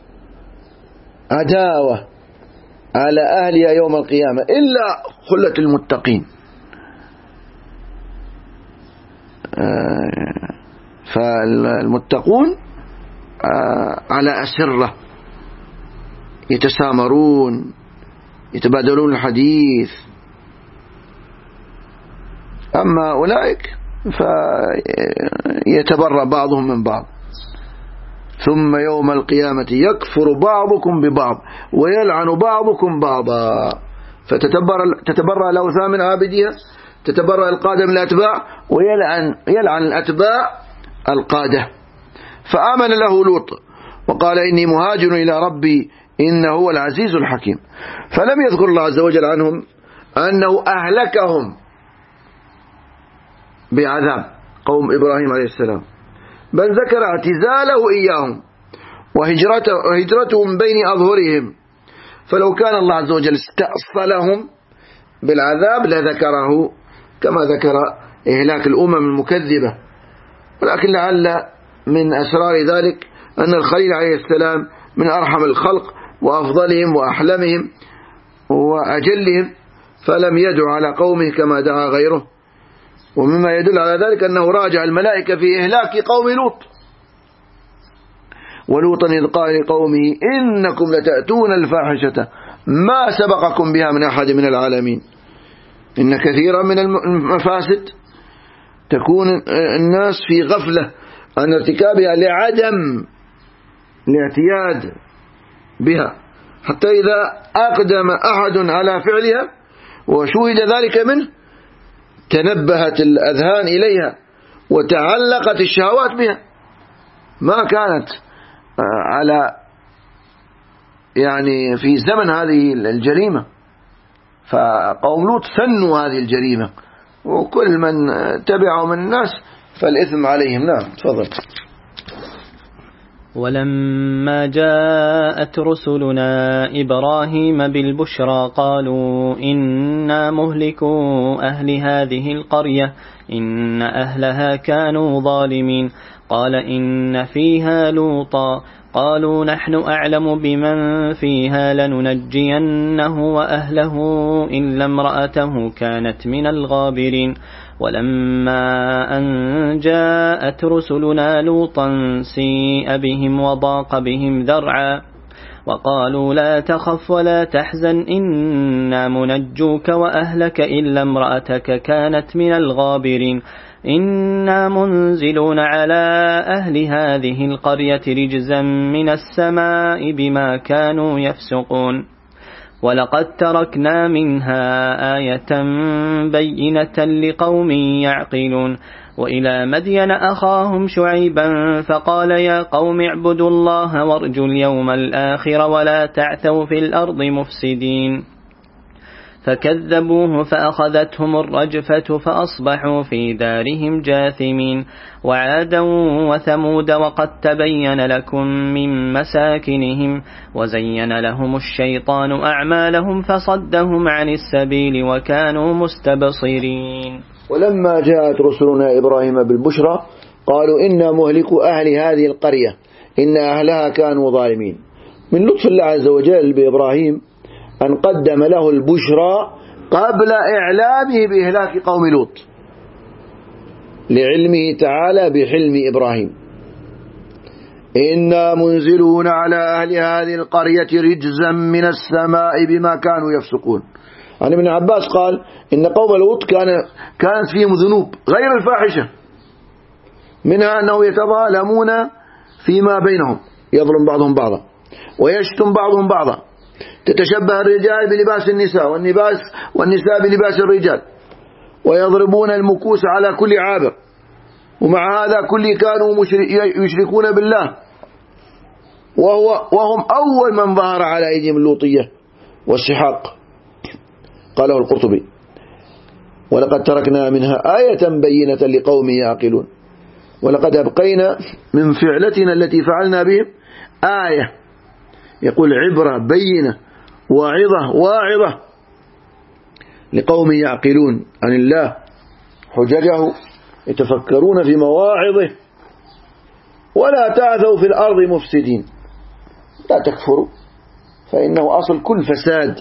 عداوة على أهلها يوم القيامة إلا خلة المتقين. فالمتقون على أسرة يتسامرون يتبادلون الحديث، أما أولئك فيتبرأ بعضهم من بعض. ثم يوم القيامة يكفر بعضكم ببعض ويلعن بعضكم بعضا، فتتبرأ الأوثان من عابدها، تتبرأ القادة من الأتباع، ويلعن يلعن الأتباع القادة. فآمن له لوط وقال إني مهاجر إلى ربي إنه هو العزيز الحكيم. فلم يذكر الله عز وجل عنهم أنه أهلكهم بعذاب قوم إبراهيم عليه السلام، بل ذكر اعتزاله إياهم وهجرتهم بين أظهرهم. فلو كان الله عز وجل استأصلهم بالعذاب لذكره كما ذكر إهلاك الأمم المكذبة، ولكن لعل من أسرار ذلك أن الخليل عليه السلام من أرحم الخلق وأفضلهم وأحلمهم وأجلهم، فلم يدع على قومه كما دعا غيره. ومما يدل على ذلك أنه راجع الملائكة في إهلاك قوم لوط. ولوطا إذ قال لقومه إنكم لتأتون الفاحشة ما سبقكم بها من أحد من العالمين. إن كثيرا من المفاسد تكون الناس في غفلة عن ارتكابها لعدم الاعتياد بها، حتى إذا أقدم أحد على فعلها وشوهد ذلك منه تنبهت الأذهان إليها وتعلقت الشهوات بها. ما كانت على يعني في زمن هذه الجريمة، فقوم لوط سنوا هذه الجريمة، وكل من تبعهم من الناس فالإثم عليهم. نعم تفضل. ولما جاءت رسلنا إبراهيم بالبشرى قالوا إنا مهلكو أهل هذه القرية إن أهلها كانوا ظالمين. قال إن فيها لوطا قالوا نحن أعلم بمن فيها لننجينه وأهله إلا امرأته كانت من الغابرين. ولما أن جاءت رسلنا لوطا سيء بهم وضاق بهم ذرعا وقالوا لا تخف ولا تحزن إنا منجوك وأهلك إلا امرأتك كانت من الغابرين إنا منزلون على أهل هذه القرية رجزا من السماء بما كانوا يفسقون ولقد تركنا منها آية بينة لقوم يعقلون وإلى مدين أخاهم شعيبا فقال يا قوم اعبدوا الله وارجوا اليوم الآخر ولا تعثوا في الأرض مفسدين فكذبوه فأخذتهم الرجفة فأصبحوا في دارهم جاثمين وعادا وثمود وقد تبين لكم من مساكنهم وزين لهم الشيطان أعمالهم فصدهم عن السبيل وكانوا مستبصرين. ولما جاءت رسلنا إبراهيم بالبشرى قالوا إنا مهلكوا أهل هذه القرية إن أهلها كانوا ظالمين. من لطف الله عز وجل بإبراهيم أن قدم له البشرى قبل إعلامه بإهلاك قوم لوط لعلمه تعالى بحلم إبراهيم. إنا منزلون على أهل هذه القرية رجزا من السماء بما كانوا يفسقون. عن ابن عباس قال إن قوم لوط كان كانت فيهم ذنوب غير الفاحشة، منها أنه يتظالمون فيما بينهم، يظلم بعضهم بعضا ويشتم بعضهم بعضا، تتشبه الرجال بلباس النساء والنباس والنساء بلباس الرجال، ويضربون المكوس على كل عابر، ومع هذا كل كانوا يشركون بالله، وهو وهم أول من ظهر على أيديهم اللوطية والسحاق. قاله القرطبي ولقد تركنا منها آية بينة لقوم يعقلون. ولقد أبقينا من فعلتنا التي فعلنا بهم آية، يقول عبرة بينة واعظة واعظة لقوم يعقلون عن الله حججه يتفكرون في مواعظه. ولا تعثوا في الأرض مفسدين، لا تكفروا فإنه أصل كل فساد،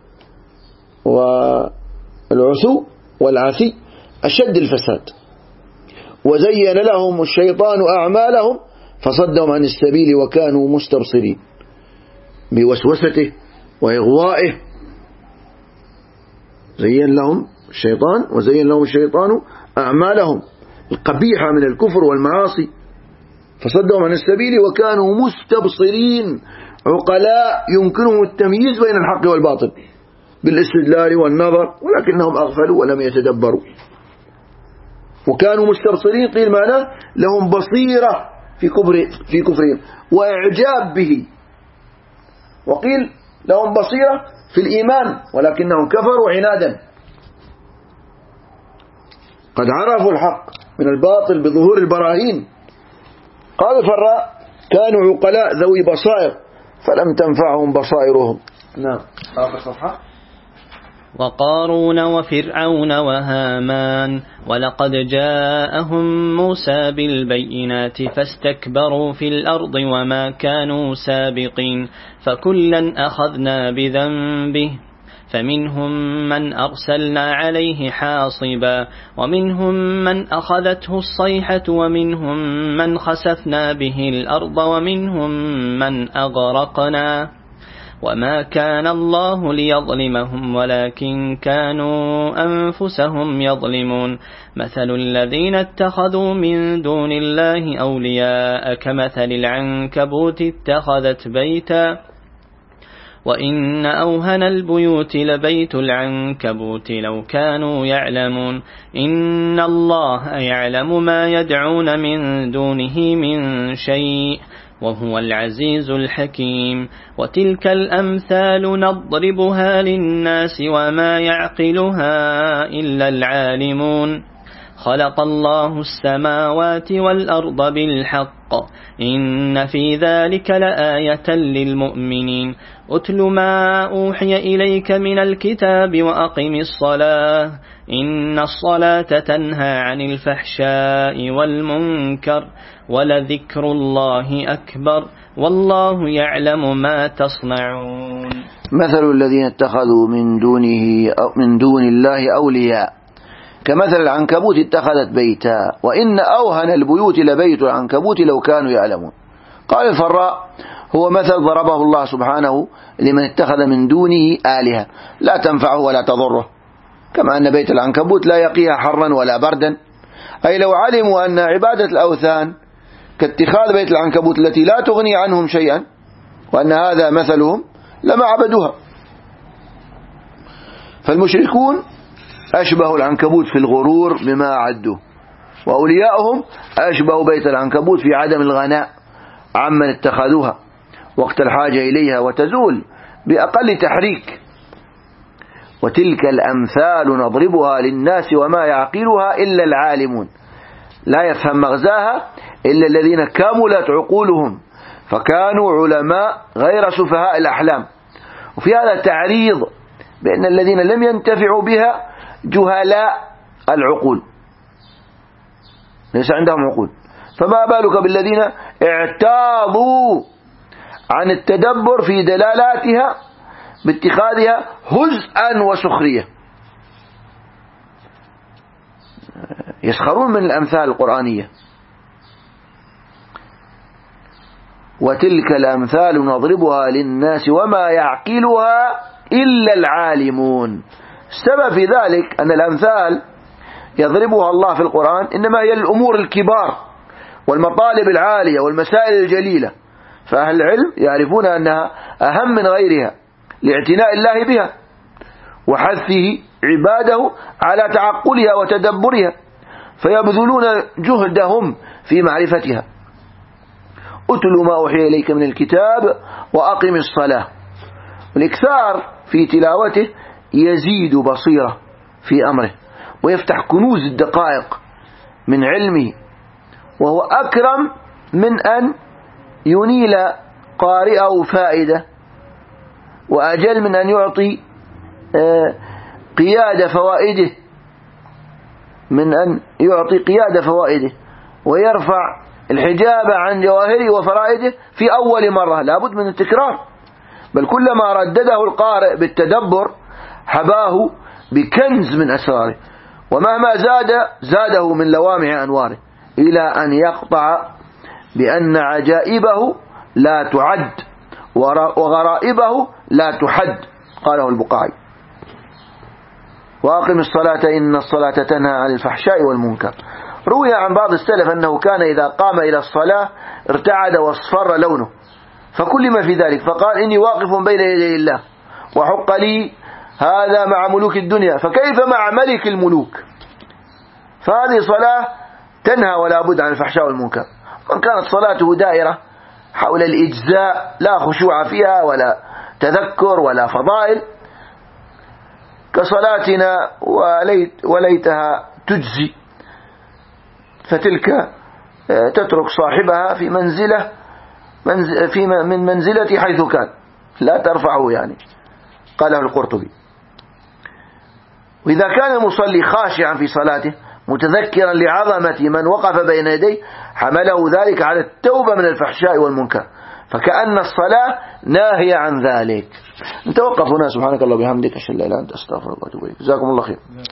والعثو والعثي أشد الفساد. وزين لهم الشيطان أعمالهم فصدهم عن السبيل وكانوا مستبصرين بوسوسته وإغوائه. زين لهم الشيطان وزين لهم الشيطان أعمالهم القبيحة من الكفر والمعاصي فصدهم عن السبيل وكانوا مستبصرين، عقلاء يمكنهم التمييز بين الحق والباطل بالاستدلال والنظر، ولكنهم أغفلوا ولم يتدبروا. وكانوا مستبصرين قيل معناه لهم بصيرة في كفر في كفرهم وإعجاب به، وقيل لهم بصيرة في الإيمان ولكنهم كفروا عنادا. قد عرفوا الحق من الباطل بظهور البراهين. قال الفراء كانوا عقلاء ذوي بصائر فلم تنفعهم بصائرهم. نعم. آخر صفحة. وقارون وفرعون وهامان ولقد جاءهم موسى بالبينات فاستكبروا في الأرض وما كانوا سابقين فكلا أخذنا بذنبه فمنهم من أرسلنا عليه حاصبا ومنهم من أخذته الصيحة ومنهم من خسفنا به الأرض ومنهم من أغرقنا وما كان الله ليظلمهم ولكن كانوا أنفسهم يظلمون. مثل الذين اتخذوا من دون الله أولياء كمثل العنكبوت اتخذت بيتا وإن أوهن البيوت لبيت العنكبوت لو كانوا يعلمون. إن الله يعلم ما يدعون من دونه من شيء وهو العزيز الحكيم. وتلك الأمثال نضربها للناس وما يعقلها إلا العالمون. خلق الله السماوات والأرض بالحق إن في ذلك لآية للمؤمنين. أتل ما أوحي إليك من الكتاب وأقم الصلاة إن الصلاة تنهى عن الفحشاء والمنكر ولذكر الله أكبر والله يعلم ما تصنعون. مثل الذين اتخذوا من دونه أو من دون الله أولياء كمثل العنكبوت اتخذت بيتا وإن أوهن البيوت لبيت العنكبوت لو كانوا يعلمون. قال الفراء هو مثل ضربه الله سبحانه لمن اتخذ من دونه آلهة لا تنفعه ولا تضره، كما أن بيت العنكبوت لا يقيها حرا ولا بردا، أي لو علموا أن عبادة الأوثان كاتخاذ بيت العنكبوت التي لا تغني عنهم شيئا وأن هذا مثلهم لما عبدوها. فالمشركون أشبهوا العنكبوت في الغرور بما عدوا، وأولياؤهم أشبهوا بيت العنكبوت في عدم الغناء عمن اتخذوها وقت الحاجة إليها وتزول بأقل تحريك. وتلك الأمثال نضربها للناس وما يعقلها إلا العالمون، لا يفهم مغزاها إلا الذين كملت عقولهم فكانوا علماء غير سفهاء الأحلام. وفي هذا تعريض بأن الذين لم ينتفعوا بها جهلاء العقول، ليس عندهم عقول، فما بالك بالذين اعتاضوا عن التدبر في دلالاتها باتخاذها هزءا وسخرية، يسخرون من الأمثال القرآنية. وتلك الأمثال نضربها للناس وما يعقلها إلا العالمون. السبب في ذلك أن الأمثال يضربها الله في القرآن إنما هي الأمور الكبار والمطالب العالية والمسائل الجليلة، فأهل العلم يعرفون أنها أهم من غيرها لاعتناء الله بها وحثه عباده على تعقلها وتدبرها، فيبذلون جهدهم في معرفتها. أتل ما أوحي إليك من الكتاب وأقم الصلاة. والإكثار في تلاوته يزيد بصيرة في أمره ويفتح كنوز الدقائق من علمه، وهو أكرم من أن ينيل قارئه فائدة، وأجل من أن يعطي قيادة فوائده من أن يعطي قيادة فوائده ويرفع الحجاب عن جواهره وفرائده في أول مرة، لابد من التكرار، بل كلما ردده القارئ بالتدبر حباه بكنز من أسراره، ومهما زاد زاده من لوامع أنواره، إلى أن يقطع بأن عجائبه لا تعد وغرائبه لا تحد. قاله البقاعي. وأقم الصلاة إن الصلاة تنهى عن الفحشاء والمنكر. روي عن بعض السلف أنه كان إذا قام إلى الصلاة ارتعد واصفر لونه، فكلم في ذلك فقال إني واقف بين يدي الله وحق لي هذا مع ملوك الدنيا، فكيف مع ملك الملوك؟ فهذه صلاة تنهى ولا بد عن الفحشاء والمنكر. من كانت صلاته دائرة حول الإجزاء لا خشوع فيها ولا تذكر ولا فضائل كصلاتنا وليت وليتها تجزي، فتلك تترك صاحبها في منزلة في من منزلة حيث كان لا ترفعه، يعني قاله القرطبي. وإذا كان المصلي خاشعا في صلاته متذكرا لعظمة من وقف بين يديه حمله ذلك على التوبة من الفحشاء والمنكر، فكأن الصلاة ناهية عن ذلك. نتوقف هنا. سبحانك اللهم وبحمدك أشهد أن لا إله إلا أنت أستغفرك وأتوب إليك. جزاكم الله خير.